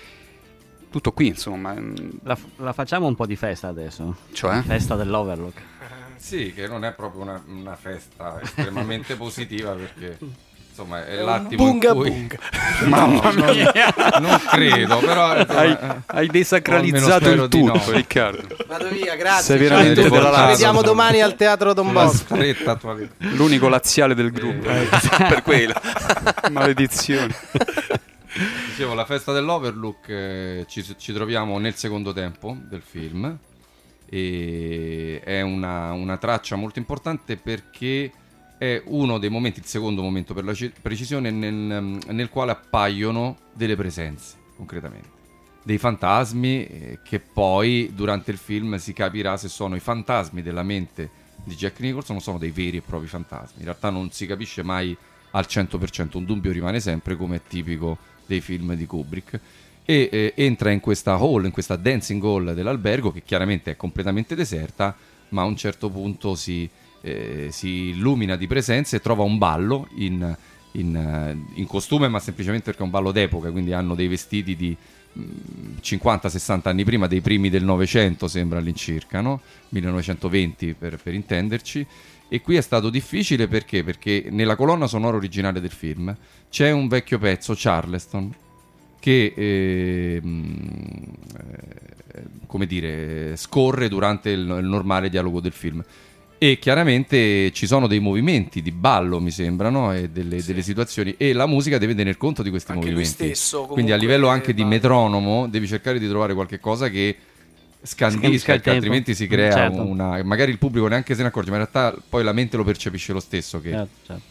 Tutto qui, insomma. La, la facciamo un po' di festa adesso? Cioè? Festa dell'Overlook. Sì, che non è proprio una, una festa estremamente positiva, perché insomma è, è l'attimo bunga in cui... bunga. Mamma mia, non, non credo, però insomma, hai, hai desacralizzato il tutto, no. Riccardo. Vado via, grazie. Sei veramente Ciao, della ci Lazio. vediamo domani al Teatro Don Bosco. L'unico laziale del gruppo. Eh, per quello. Maledizione. Dicevo, la festa dell'Overlook, eh, ci, ci troviamo nel secondo tempo del film, e è una, una traccia molto importante perché è uno dei momenti, il secondo momento per la c- precisione, nel, nel quale appaiono delle presenze, concretamente, dei fantasmi, eh, che poi durante il film si capirà se sono i fantasmi della mente di Jack Nicholson o sono dei veri e propri fantasmi. In realtà non si capisce mai al cento per cento, un dubbio rimane sempre, come è tipico dei film di Kubrick, e eh, entra in questa hall, in questa dancing hall dell'albergo, che chiaramente è completamente deserta, ma a un certo punto si, eh, si illumina di presenze e trova un ballo in, in, in costume, ma semplicemente perché è un ballo d'epoca, quindi hanno dei vestiti di cinquanta sessanta anni prima, dei primi del Novecento sembra all'incirca, no? millenovecentoventi per, per intenderci. E qui è stato difficile perché? Perché nella colonna sonora originale del film c'è un vecchio pezzo, Charleston, che eh, eh, come dire, scorre durante il, il normale dialogo del film, e chiaramente ci sono dei movimenti di ballo, mi sembrano, e delle, sì. delle situazioni, e la musica deve tener conto di questi anche movimenti. Lui stesso, quindi a livello anche di ballo. metronomo devi cercare di trovare qualche cosa che scandisca, perché altrimenti si crea certo. una, magari il pubblico neanche se ne accorge, ma in realtà poi la mente lo percepisce lo stesso, che certo, certo.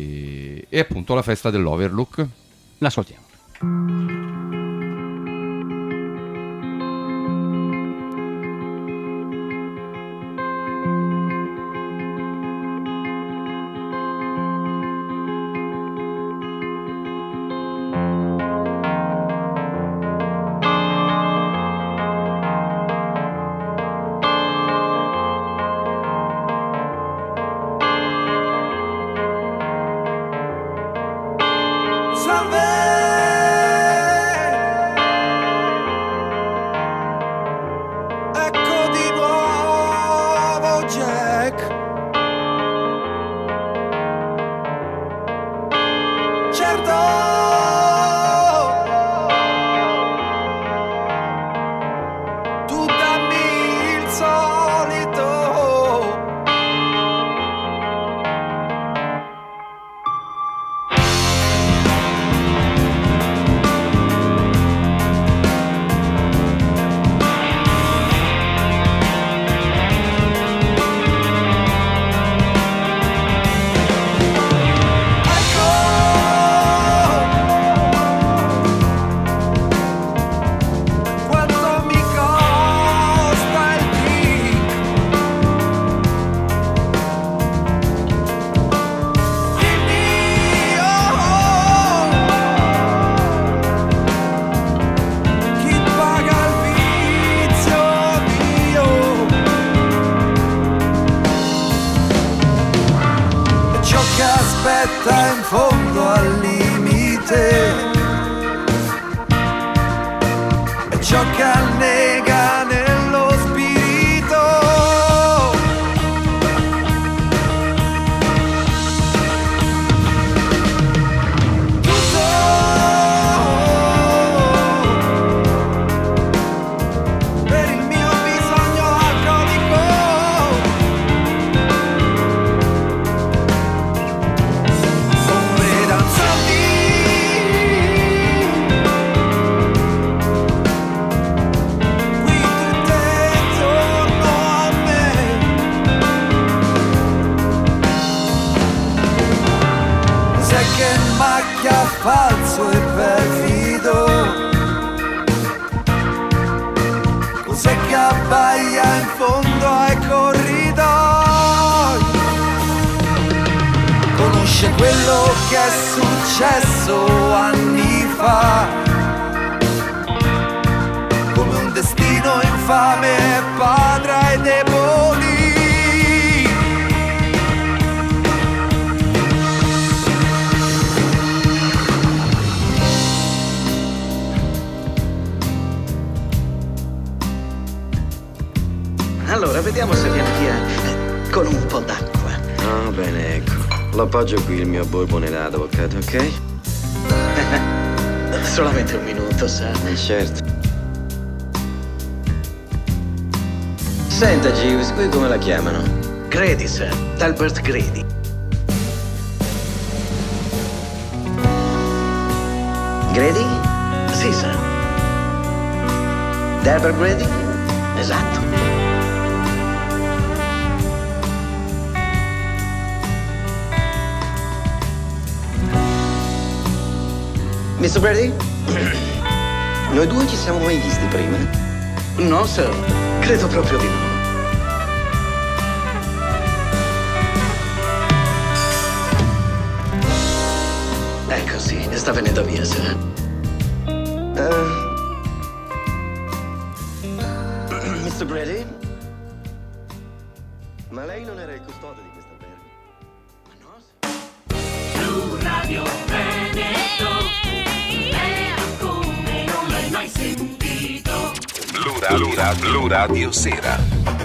E, e appunto la festa dell'Overlook. L'ascoltiamo. salve. Ecco di nuovo Jack. Certo, tu dammi il solito. Quanto mi costa il drink? Dimmi, oh, chi paga il vizio mio? E ciò che aspetta in fondo al limite, e ciò che annega nello spirito. Tutto per il mio bisogno alcolico. Ombre danzanti, qui tutte intorno a me. Cos'è che macchia falso e perfido? Cos'è che abbaia in fondo ai corridoi? Conosce quello che è successo anni fa, come un destino infame padre ai deboli. Allora, vediamo se viene via eh, con un po' d'acqua. Ah, bene, ecco. Lo appoggio qui il mio bourbon nell'ado, avvocato, ok? Solamente un minuto, sa. Eh, certo. Senta, Jeeves, qui come la chiamano? Grady, sir. Albert Grady. Grady? Sì, sir. Delbert Grady? Esatto. mister Grady? Noi due ci siamo mai visti prima? No, sir. Credo proprio di no. Ecco, sì, sta venendo via, sir. Uh, mister Grady? Ma lei non era il custode di questa albergo? Ma no, sir. Blu Radio Veneto, bello come non l'hai mai sentito. Blu Radio, Blu Radio Sera.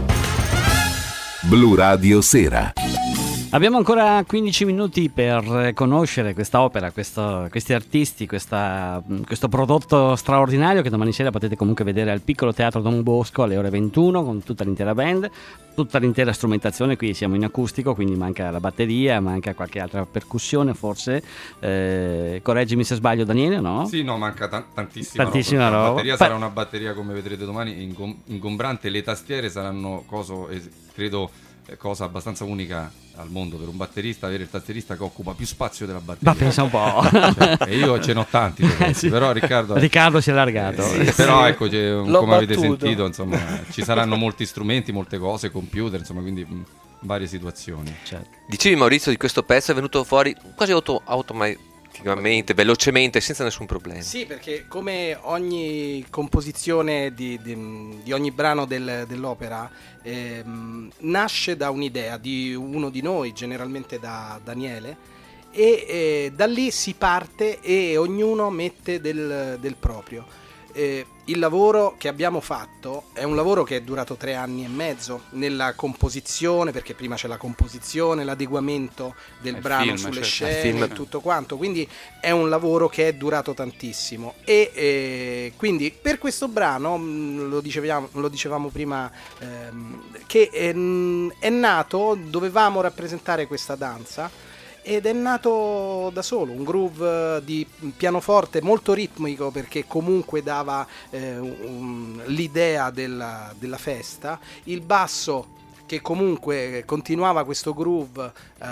Blu Radio Sera. Abbiamo ancora quindici minuti per conoscere questa opera, questo, questi artisti, questa, questo prodotto straordinario che domani sera potete comunque vedere al Piccolo Teatro Don Bosco alle ore ventuno con tutta l'intera band, tutta l'intera strumentazione. Qui siamo in acustico, quindi manca la batteria, manca qualche altra percussione forse. Eh, correggimi se sbaglio, Daniele, no? Sì, no, manca t- tantissima, tantissima roba. roba. La batteria Pa- sarà una batteria, come vedrete domani, ingom- ingombrante. Le tastiere saranno coso, es- credo, eh, cosa abbastanza unica al mondo per un batterista, avere il tastierista che occupa più spazio della batteria. Ma pensa un po'. Cioè, e io ce n'ho tanti, Eh, sì. però Riccardo Riccardo si è allargato. Eh, sì, però ecco, c'è un- L'ho come avete battuto. sentito, insomma, ci saranno molti strumenti, molte cose, computer, insomma, quindi mh, varie situazioni. Certo. Dicevi, Maurizio, di questo pezzo è venuto fuori quasi auto, automaticamente, velocemente, senza nessun problema. Sì, perché come ogni composizione di, di- di ogni brano del- dell'opera ehm, nasce da un'idea di uno di noi, generalmente da Daniele, e eh, da lì si parte e ognuno mette del, del proprio. Eh, il lavoro che abbiamo fatto è un lavoro che è durato tre anni e mezzo nella composizione, perché prima c'è la composizione, l'adeguamento del il brano film, sulle certo. scene Il film. e tutto quanto, quindi è un lavoro che è durato tantissimo e eh, quindi per questo brano mh, lo dicevamo, lo dicevamo prima ehm, che è, è nato, dovevamo rappresentare questa danza ed è nato da solo, un groove di pianoforte molto ritmico, perché comunque dava eh, un, l'idea della, della festa, il basso che comunque continuava questo groove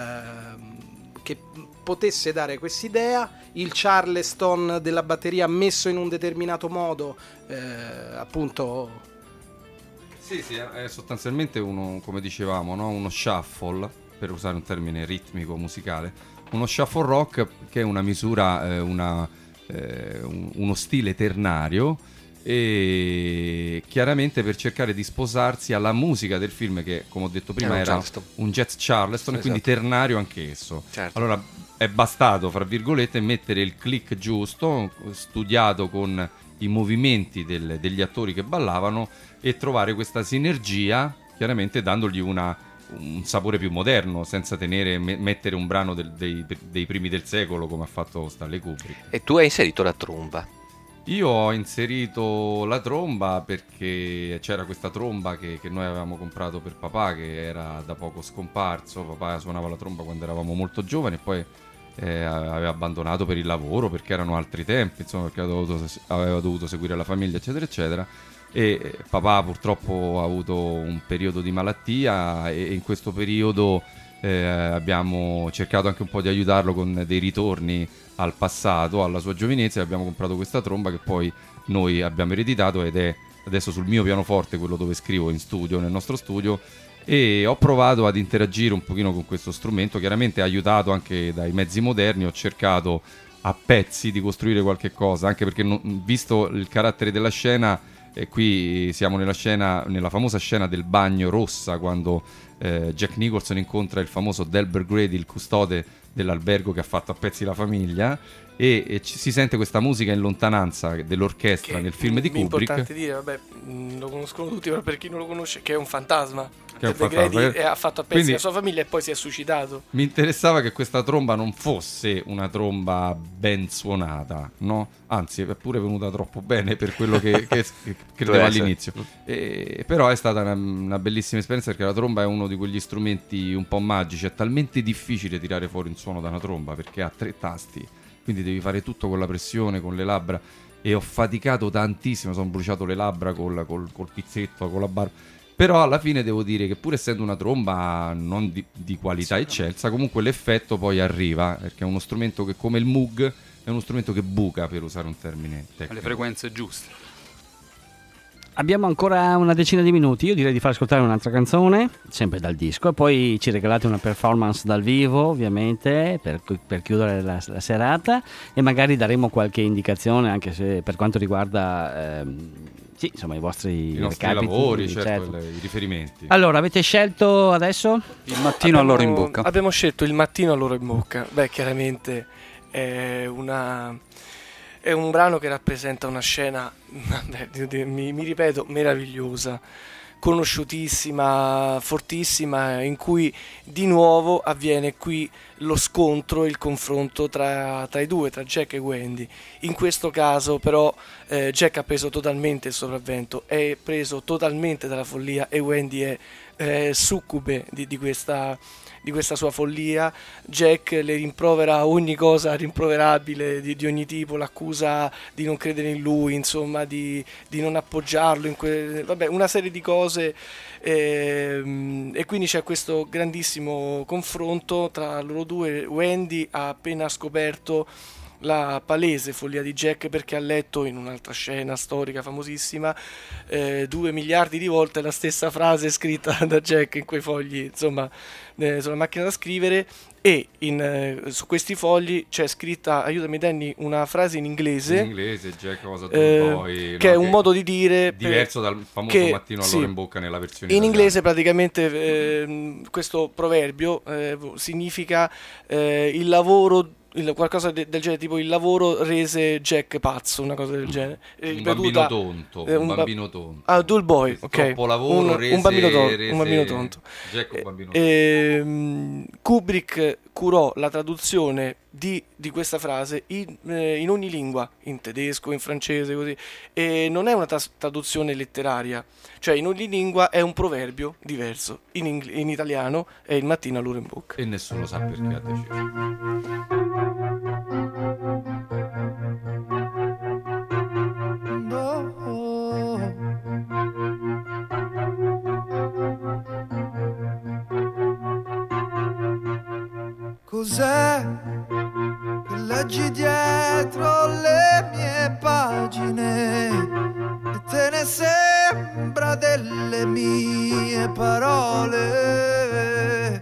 eh, che potesse dare quest'idea, il charleston della batteria messo in un determinato modo, eh, appunto. Sì, sì, è sostanzialmente uno, come dicevamo, no? Uno shuffle, per usare un termine ritmico musicale, uno shuffle rock che è una misura, eh, una, eh, un, uno stile ternario, e chiaramente per cercare di sposarsi alla musica del film, che come ho detto prima Era un era Charleston. un jazz charleston, Sì, e quindi esatto. ternario anch'esso. Certo. Allora è bastato, fra virgolette, mettere il click giusto, studiato con i movimenti del- degli attori che ballavano, e trovare questa sinergia, chiaramente dandogli una un sapore più moderno, senza tenere me- mettere un brano del- dei, dei primi del secolo come ha fatto Stanley Kubrick. E tu hai inserito la tromba. Io ho inserito la tromba perché c'era questa tromba che, che noi avevamo comprato per papà, che era da poco scomparso. Papà suonava la tromba quando eravamo molto giovani e poi eh, aveva abbandonato per il lavoro, perché erano altri tempi, insomma, perché aveva dovuto, aveva dovuto seguire la famiglia, eccetera eccetera. E papà purtroppo ha avuto un periodo di malattia, e in questo periodo eh, abbiamo cercato anche un po' di aiutarlo con dei ritorni al passato, alla sua giovinezza, e abbiamo comprato questa tromba che poi noi abbiamo ereditato, ed è adesso sul mio pianoforte, quello dove scrivo in studio, nel nostro studio, e ho provato ad interagire un pochino con questo strumento, chiaramente aiutato anche dai mezzi moderni. Ho cercato a pezzi di costruire qualche cosa, anche perché non, visto il carattere della scena. E qui siamo nella scena, nella famosa scena del bagno rossa, quando eh, Jack Nicholson incontra il famoso Delbert Grady, il custode dell'albergo che ha fatto a pezzi la famiglia, e, e ci, si sente questa musica in lontananza dell'orchestra Che nel film di è Kubrick. importante dire, vabbè, mh, lo conoscono tutti, ma per chi non lo conosce, che è un fantasma. Che è un Delbert fantasma. Grady ha fatto a pezzi Quindi- la sua famiglia e poi si è suicidato. Mi interessava che questa tromba non fosse una tromba ben suonata, no? Anzi, è pure venuta troppo bene per quello che, che, che credevo essere. all'inizio. E, però è stata una, una bellissima esperienza, perché la tromba è uno di quegli strumenti un po' magici. È talmente difficile tirare fuori un suono da una tromba, perché ha tre tasti, quindi devi fare tutto con la pressione, con le labbra, e ho faticato tantissimo, sono bruciato le labbra col, col, col pizzetto, con la barba. Però alla fine devo dire che, pur essendo una tromba non di, di qualità eccelsa, comunque l'effetto poi arriva, perché è uno strumento che, come il Moog, è uno strumento che buca, per usare un termine tecnico. Le frequenze giuste. Abbiamo ancora una decina di minuti. Io direi di far ascoltare un'altra canzone, sempre dal disco, e poi ci regalate una performance dal vivo, ovviamente, per, per chiudere la, la serata, e magari daremo qualche indicazione anche se per quanto riguarda ehm, sì, insomma, i vostri I nostri recapiti, lavori, certo, certo. le- i riferimenti. Allora, avete scelto adesso? Il mattino all'ora in bocca. Abbiamo scelto il mattino all'ora in bocca. Beh, chiaramente è una è un brano che rappresenta una scena, vabbè, mi, mi ripeto, meravigliosa, conosciutissima, fortissima, in cui di nuovo avviene qui lo scontro, il confronto tra, tra i due, tra Jack e Wendy. In questo caso però eh, Jack ha preso totalmente il sopravvento, è preso totalmente dalla follia, e Wendy è eh, succube di, di questa di questa sua follia. Jack le rimprovera ogni cosa rimproverabile di, di ogni tipo, l'accusa di non credere in lui, insomma, di, di non appoggiarlo in que... vabbè, una serie di cose, ehm, e quindi c'è questo grandissimo confronto tra loro due. Wendy ha appena scoperto la palese follia di Jack, perché ha letto in un'altra scena storica famosissima eh, due miliardi di volte la stessa frase scritta da Jack in quei fogli, insomma, eh, sulla macchina da scrivere, e in, eh, su questi fogli c'è scritta, aiutami Danny, una frase in inglese, in inglese Jack cosa tu eh, vuoi, che no? è un Che modo di dire diverso per, dal famoso che, mattino all'ora sì, in bocca nella versione in italiana. inglese praticamente eh, questo proverbio eh, significa eh, il lavoro, il, qualcosa de, del genere, tipo il lavoro rese Jack pazzo, una cosa del genere. Un Ripetuta, bambino tonto, eh, un ba- bambino tonto. Ah, dull boy, ok. Troppo lavoro un, rese, un bambino tonto, rese un bambino tonto. Jack un bambino tonto. E, Kubrick curò la traduzione di, di questa frase in, eh, in ogni lingua, in tedesco, in francese, così. E non è una tas- traduzione letteraria, cioè in ogni lingua è un proverbio diverso. In, ing- in italiano è il mattino all'ora in bocca. E nessuno sa perché ha deciso. Cos'è che leggi dietro le mie pagine e te ne sembra delle mie parole?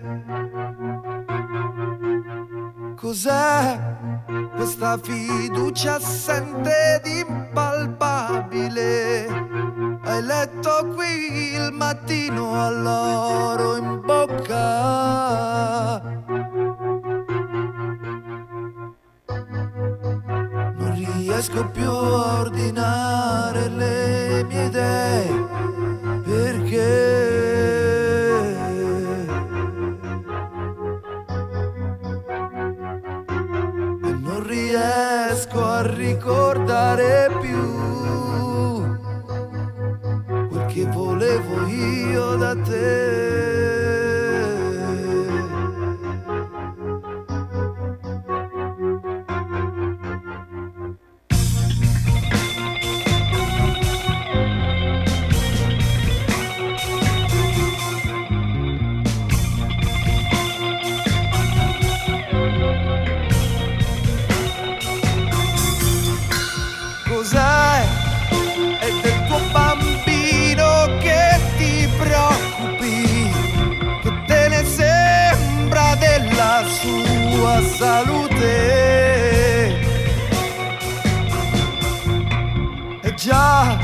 Cos'è questa fiducia assente ed impalpabile? Hai letto qui il mattino all'oro in bocca. Non riesco più a ordinare le mie idee, perché e non riesco a ricordare più quel che volevo io da te. Cos'è? È del tuo bambino che ti preoccupi, che te ne sembra della sua salute. E già,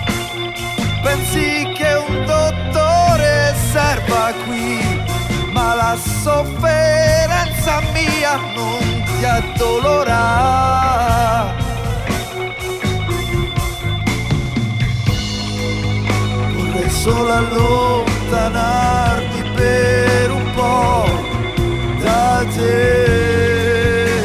pensi che un dottore serva qui, ma la sofferenza mia non ti addolorà. Solo allontanarmi per un po' da te.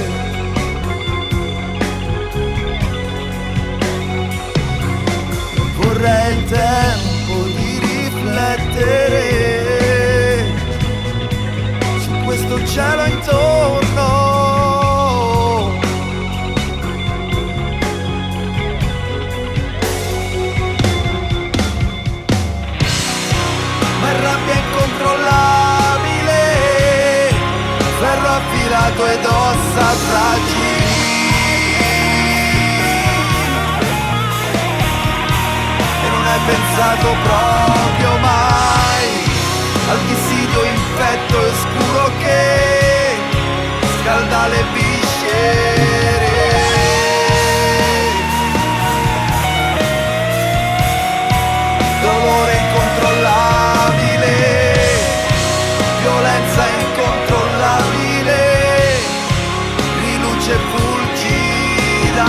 Vorrei il tempo di riflettere su questo cielo intorno. Incontrollabile, ferro affilato ed ossa fragili. E non hai pensato proprio mai al dissidio infetto e oscuro che scalda le viscere. Dolore incontrollabile, violenza incontrollabile, riluce fulgida.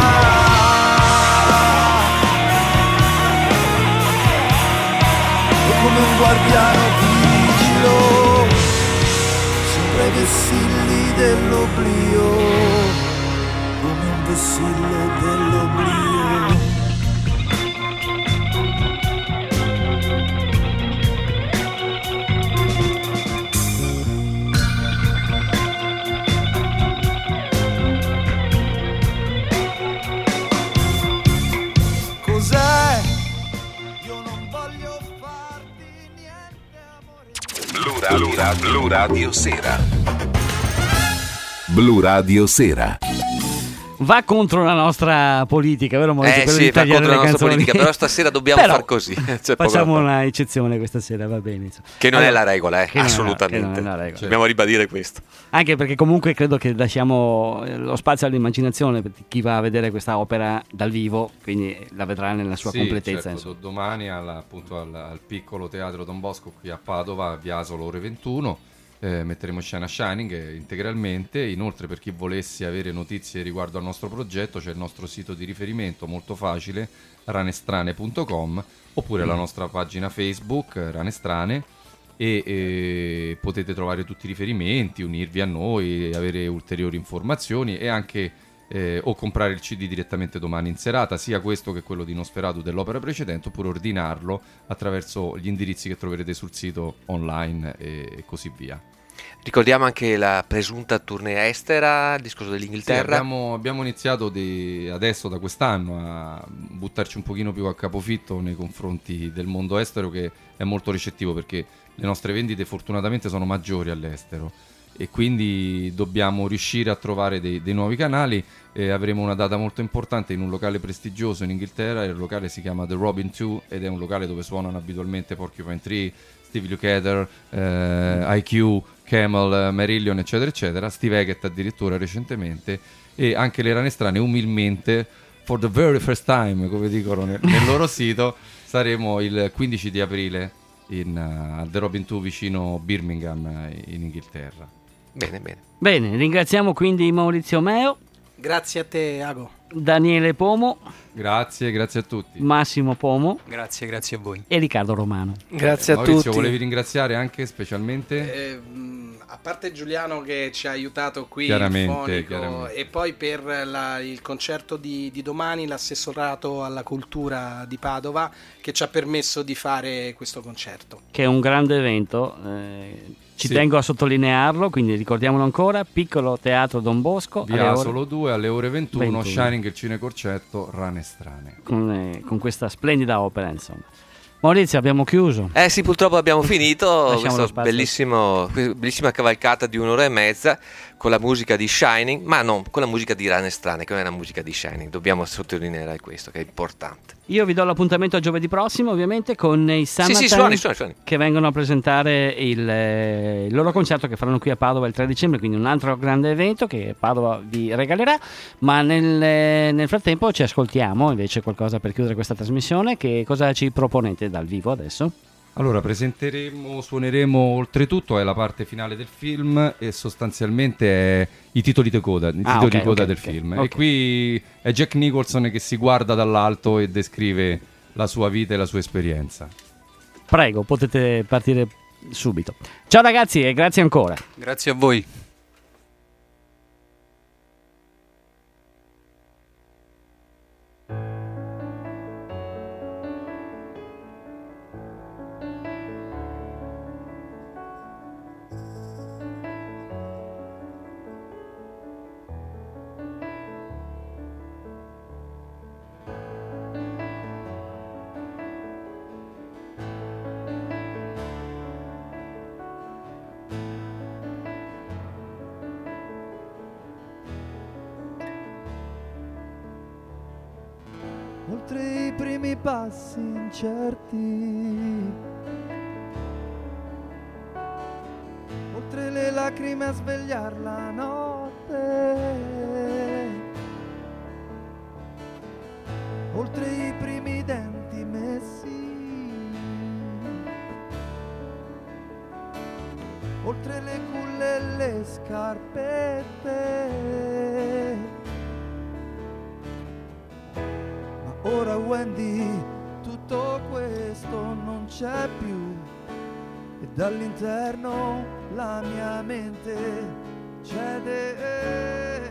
E come un guardiano vigilo sopra i vessilli dell'oblio, come un vessillo dell'oblio. Blu Radio, Blu Radio Sera. Blu Radio Sera. va contro la nostra politica, vero Maurizio? Eh Quello sì, di va tagliare contro la le nostra canzoni. politica, però stasera dobbiamo Però far così. C'è poco facciamo da fare. una eccezione questa sera, va bene. insomma. Che non Allora, è la regola, eh, che non è la- assolutamente. che non è la regola. Dobbiamo ribadire questo. Anche perché comunque credo che lasciamo eh, lo spazio all'immaginazione per chi va a vedere questa opera dal vivo, quindi la vedrà nella sua Sì, completezza. certo, insomma. do- domani alla- appunto al, al piccolo teatro Don Bosco qui a Padova, via Asolo ore ventuno, eh, metteremo in scena Shining eh, integralmente. Inoltre, per chi volesse avere notizie riguardo al nostro progetto, c'è il nostro sito di riferimento molto facile, ranestrane punto com, oppure la nostra pagina Facebook eh, Ranestrane, e eh, potete trovare tutti i riferimenti, unirvi a noi, avere ulteriori informazioni e anche eh, o comprare il C D direttamente domani in serata, sia questo che quello di Nosferatu dell'opera precedente, oppure ordinarlo attraverso gli indirizzi che troverete sul sito online e, e così via. Ricordiamo anche la presunta tournée estera, il discorso Sì, dell'Inghilterra. abbiamo, abbiamo iniziato di- adesso da quest'anno a buttarci un pochino più a capofitto nei confronti del mondo estero, che è molto ricettivo perché le nostre vendite fortunatamente sono maggiori all'estero e quindi dobbiamo riuscire a trovare dei, dei nuovi canali. Eh, avremo una data molto importante in un locale prestigioso in Inghilterra. Il locale si chiama The Robin due ed è un locale dove suonano abitualmente Porcupine Tree, Stevie Lukather, eh, I Q, Camel, Marillion eccetera eccetera, Steve Hackett addirittura recentemente, e anche le Ranestrane umilmente, for the very first time, come dicono nel, nel loro sito, saremo il quindici di aprile in, uh, al The Robin due vicino Birmingham uh, in Inghilterra. Bene, bene. Bene, ringraziamo quindi Maurizio Meo, Grazie a te, Ago. Daniele Pomo, Grazie, grazie a tutti. Massimo Pomo Grazie, grazie a voi. e Riccardo Romano. Grazie a Maurizio, tutti. volevi ringraziare anche specialmente? Eh, mh, a parte Giuliano che ci ha aiutato qui, Chiaramente, il fonico, chiaramente. e poi per la- il concerto di, di domani l'assessorato alla cultura di Padova che ci ha permesso di fare questo concerto. Che è un grande evento, eh, ci Sì. tengo a sottolinearlo, quindi ricordiamolo ancora, piccolo teatro Don Bosco, alle Via ore- Solo due alle ore ventuno, ventuno. Shining il cinecorcetto Ranestrane. con, eh, con questa splendida opera, insomma. Maurizio, abbiamo chiuso. Eh sì, purtroppo abbiamo finito Lasciamo lo questa spazio. bellissimo, bellissima cavalcata di un'ora e mezza con la musica di Shining, ma non con la musica di Ranestrane, che non è la musica di Shining. Dobbiamo sottolineare questo, che è importante. Io vi do l'appuntamento a giovedì prossimo, ovviamente, con i Summertime, sì, suoni, suoni, suoni. che vengono a presentare il, eh, il loro concerto che faranno qui a Padova il tre dicembre, quindi un altro grande evento che Padova vi regalerà. Ma nel, eh, nel frattempo ci ascoltiamo invece qualcosa per chiudere questa trasmissione. Che cosa ci proponete dal vivo adesso? Allora, presenteremo, suoneremo oltretutto, è la parte finale del film e sostanzialmente è i titoli di coda, i Ah, titoli ok, di coda ok, del ok, film. ok. E qui è Jack Nicholson che si guarda dall'alto e descrive la sua vita e la sua esperienza. Prego, potete partire subito. Ciao ragazzi e grazie ancora. Grazie a voi. Oltre i primi passi incerti, oltre le lacrime a svegliar la notte, oltre i primi denti messi, oltre le culle e le scarpette. Ora Wendy, tutto questo non c'è più e dall'interno la mia mente cede.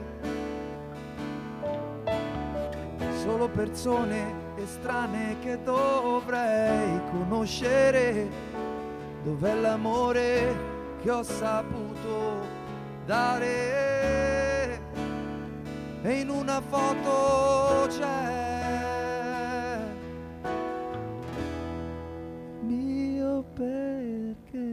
Solo persone estranee che dovrei conoscere. Dov'è l'amore che ho saputo dare? E in una foto c'è mio perché.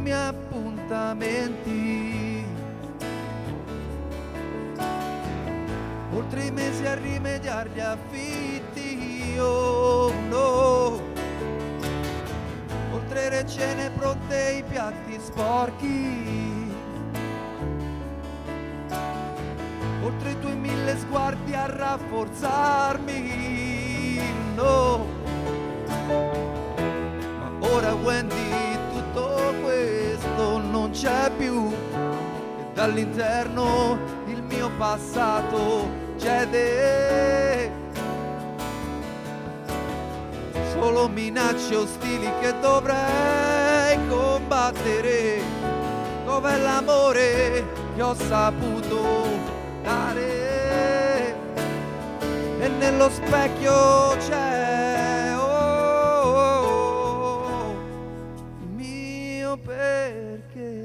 ultimi appuntamenti, oltre i mesi a rimediare gli affitti, oh no, oltre le cene pronte e i piatti sporchi, oltre i tuoi mille sguardi a rafforzarmi, no. Ma ora Wendy tutto questo non c'è più, e dall'interno il mio passato cede. Solo minacce ostili che dovrei combattere. Dov'è l'amore che ho saputo dare? E nello specchio c'è oh, oh, oh, il mio perché.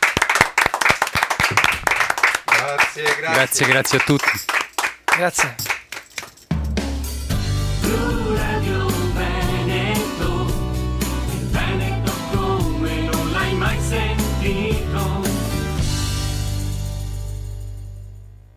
Grazie, grazie a tutti. Grazie.